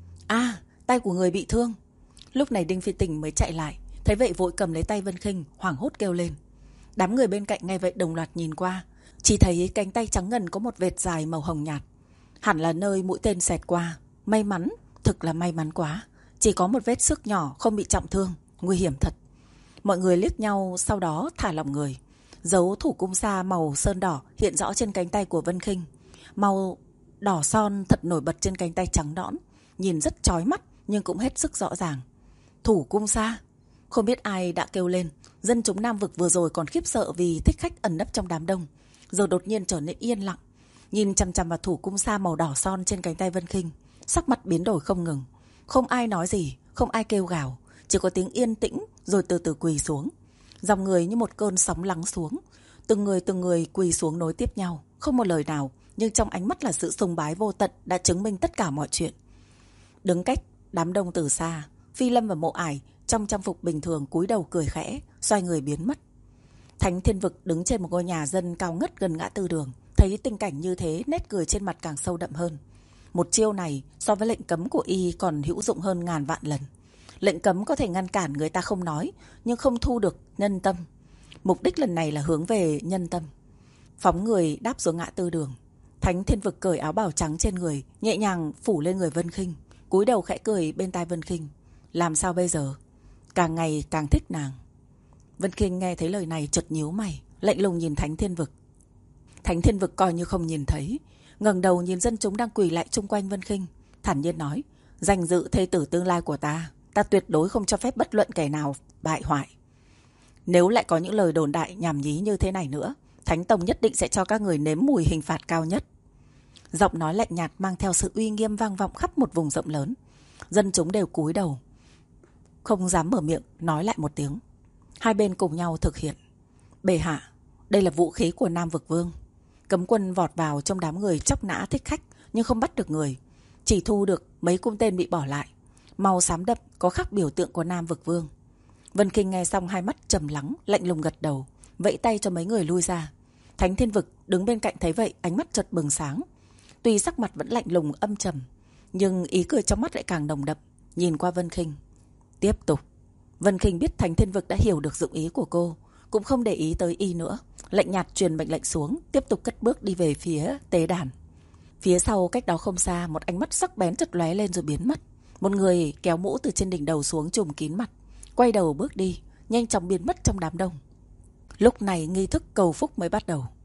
À, tay của người bị thương. Lúc này Đinh Phi Tình mới chạy lại, thấy vậy vội cầm lấy tay Vân Khinh, hoảng hốt kêu lên. Đám người bên cạnh nghe vậy đồng loạt nhìn qua, chỉ thấy cánh tay trắng ngần có một vệt dài màu hồng nhạt, hẳn là nơi mũi tên xẹt qua. May mắn, thực là may mắn quá, chỉ có một vết xước nhỏ, không bị trọng thương, nguy hiểm thật. Mọi người liếc nhau, sau đó thả lỏng người. Dấu thủ cung sa màu sơn đỏ hiện rõ trên cánh tay của Vân Khinh, màu đỏ son thật nổi bật trên cánh tay trắng nõn, nhìn rất chói mắt nhưng cũng hết sức rõ ràng. Thủ cung sa. Không biết ai đã kêu lên. Dân chúng Nam Vực vừa rồi còn khiếp sợ vì thích khách ẩn nấp trong đám đông, giờ đột nhiên trở nên yên lặng, nhìn chằm chằm vào thủ cung sa màu đỏ son trên cánh tay Vân Khinh, sắc mặt biến đổi không ngừng. Không ai nói gì, không ai kêu gào, chỉ có tiếng yên tĩnh rồi từ từ quỳ xuống. Dòng người như một cơn sóng lắng xuống, từng người từng người quỳ xuống nối tiếp nhau, không một lời nào, nhưng trong ánh mắt là sự sùng bái vô tận đã chứng minh tất cả mọi chuyện. Đứng cách đám đông từ xa, Phi Lâm và Mộ Ải trong trang phục bình thường cúi đầu cười khẽ, xoay người biến mất. Thánh Thiên Vực đứng trên một ngôi nhà dân cao ngất gần ngã tư đường, thấy tình cảnh như thế, nét cười trên mặt càng sâu đậm hơn. Một chiêu này so với lệnh cấm của y còn hữu dụng hơn ngàn vạn lần. Lệnh cấm có thể ngăn cản người ta không nói, nhưng không thu được nhân tâm. Mục đích lần này là hướng về nhân tâm. Phóng người đáp xuống ngã tư đường, Thánh Thiên Vực cởi áo bào trắng trên người, nhẹ nhàng phủ lên người Vân Khinh, cúi đầu khẽ cười bên tai Vân Khinh. Làm sao bây giờ? Càng ngày càng thích nàng. Vân Khinh nghe thấy lời này chợt nhíu mày, lạnh lùng nhìn Thánh Thiên Vực. Thánh Thiên Vực coi như không nhìn thấy, ngẩng đầu nhìn dân chúng đang quỳ lại chung quanh Vân Khinh, thản nhiên nói, danh dự thê tử tương lai của ta, ta tuyệt đối không cho phép bất luận kẻ nào bại hoại. Nếu lại có những lời đồn đại nhảm nhí như thế này nữa, Thánh Tông nhất định sẽ cho các người nếm mùi hình phạt cao nhất. Giọng nói lạnh nhạt mang theo sự uy nghiêm vang vọng khắp một vùng rộng lớn. Dân chúng đều cúi đầu, không dám mở miệng nói lại một tiếng. Hai bên cùng nhau thực hiện. Bệ hạ, đây là vũ khí của Nam Vực Vương. Cấm quân vọt vào trong đám người chóc nã thích khách, nhưng không bắt được người, chỉ thu được mấy cung tên bị bỏ lại, màu xám đậm có khắc biểu tượng của Nam Vực Vương. Vân Khinh nghe xong hai mắt trầm lắng, lạnh lùng gật đầu, vẫy tay cho mấy người lui ra. Thánh Thiên Vực đứng bên cạnh thấy vậy, ánh mắt chợt bừng sáng. Tuy sắc mặt vẫn lạnh lùng âm trầm, nhưng ý cười trong mắt lại càng nồng đậm, nhìn qua Vân Khinh. Tiếp tục. Vân Khinh biết Thánh Thiên Vực đã hiểu được dụng ý của cô, cũng không để ý tới y nữa, lạnh nhạt truyền mệnh lệnh xuống, tiếp tục cất bước đi về phía tế đàn. Phía sau cách đó không xa, một ánh mắt sắc bén chợt lóe lên rồi biến mất. Một người kéo mũ từ trên đỉnh đầu xuống trùm kín mặt, quay đầu bước đi, nhanh chóng biến mất trong đám đông. Lúc này nghi thức cầu phúc mới bắt đầu.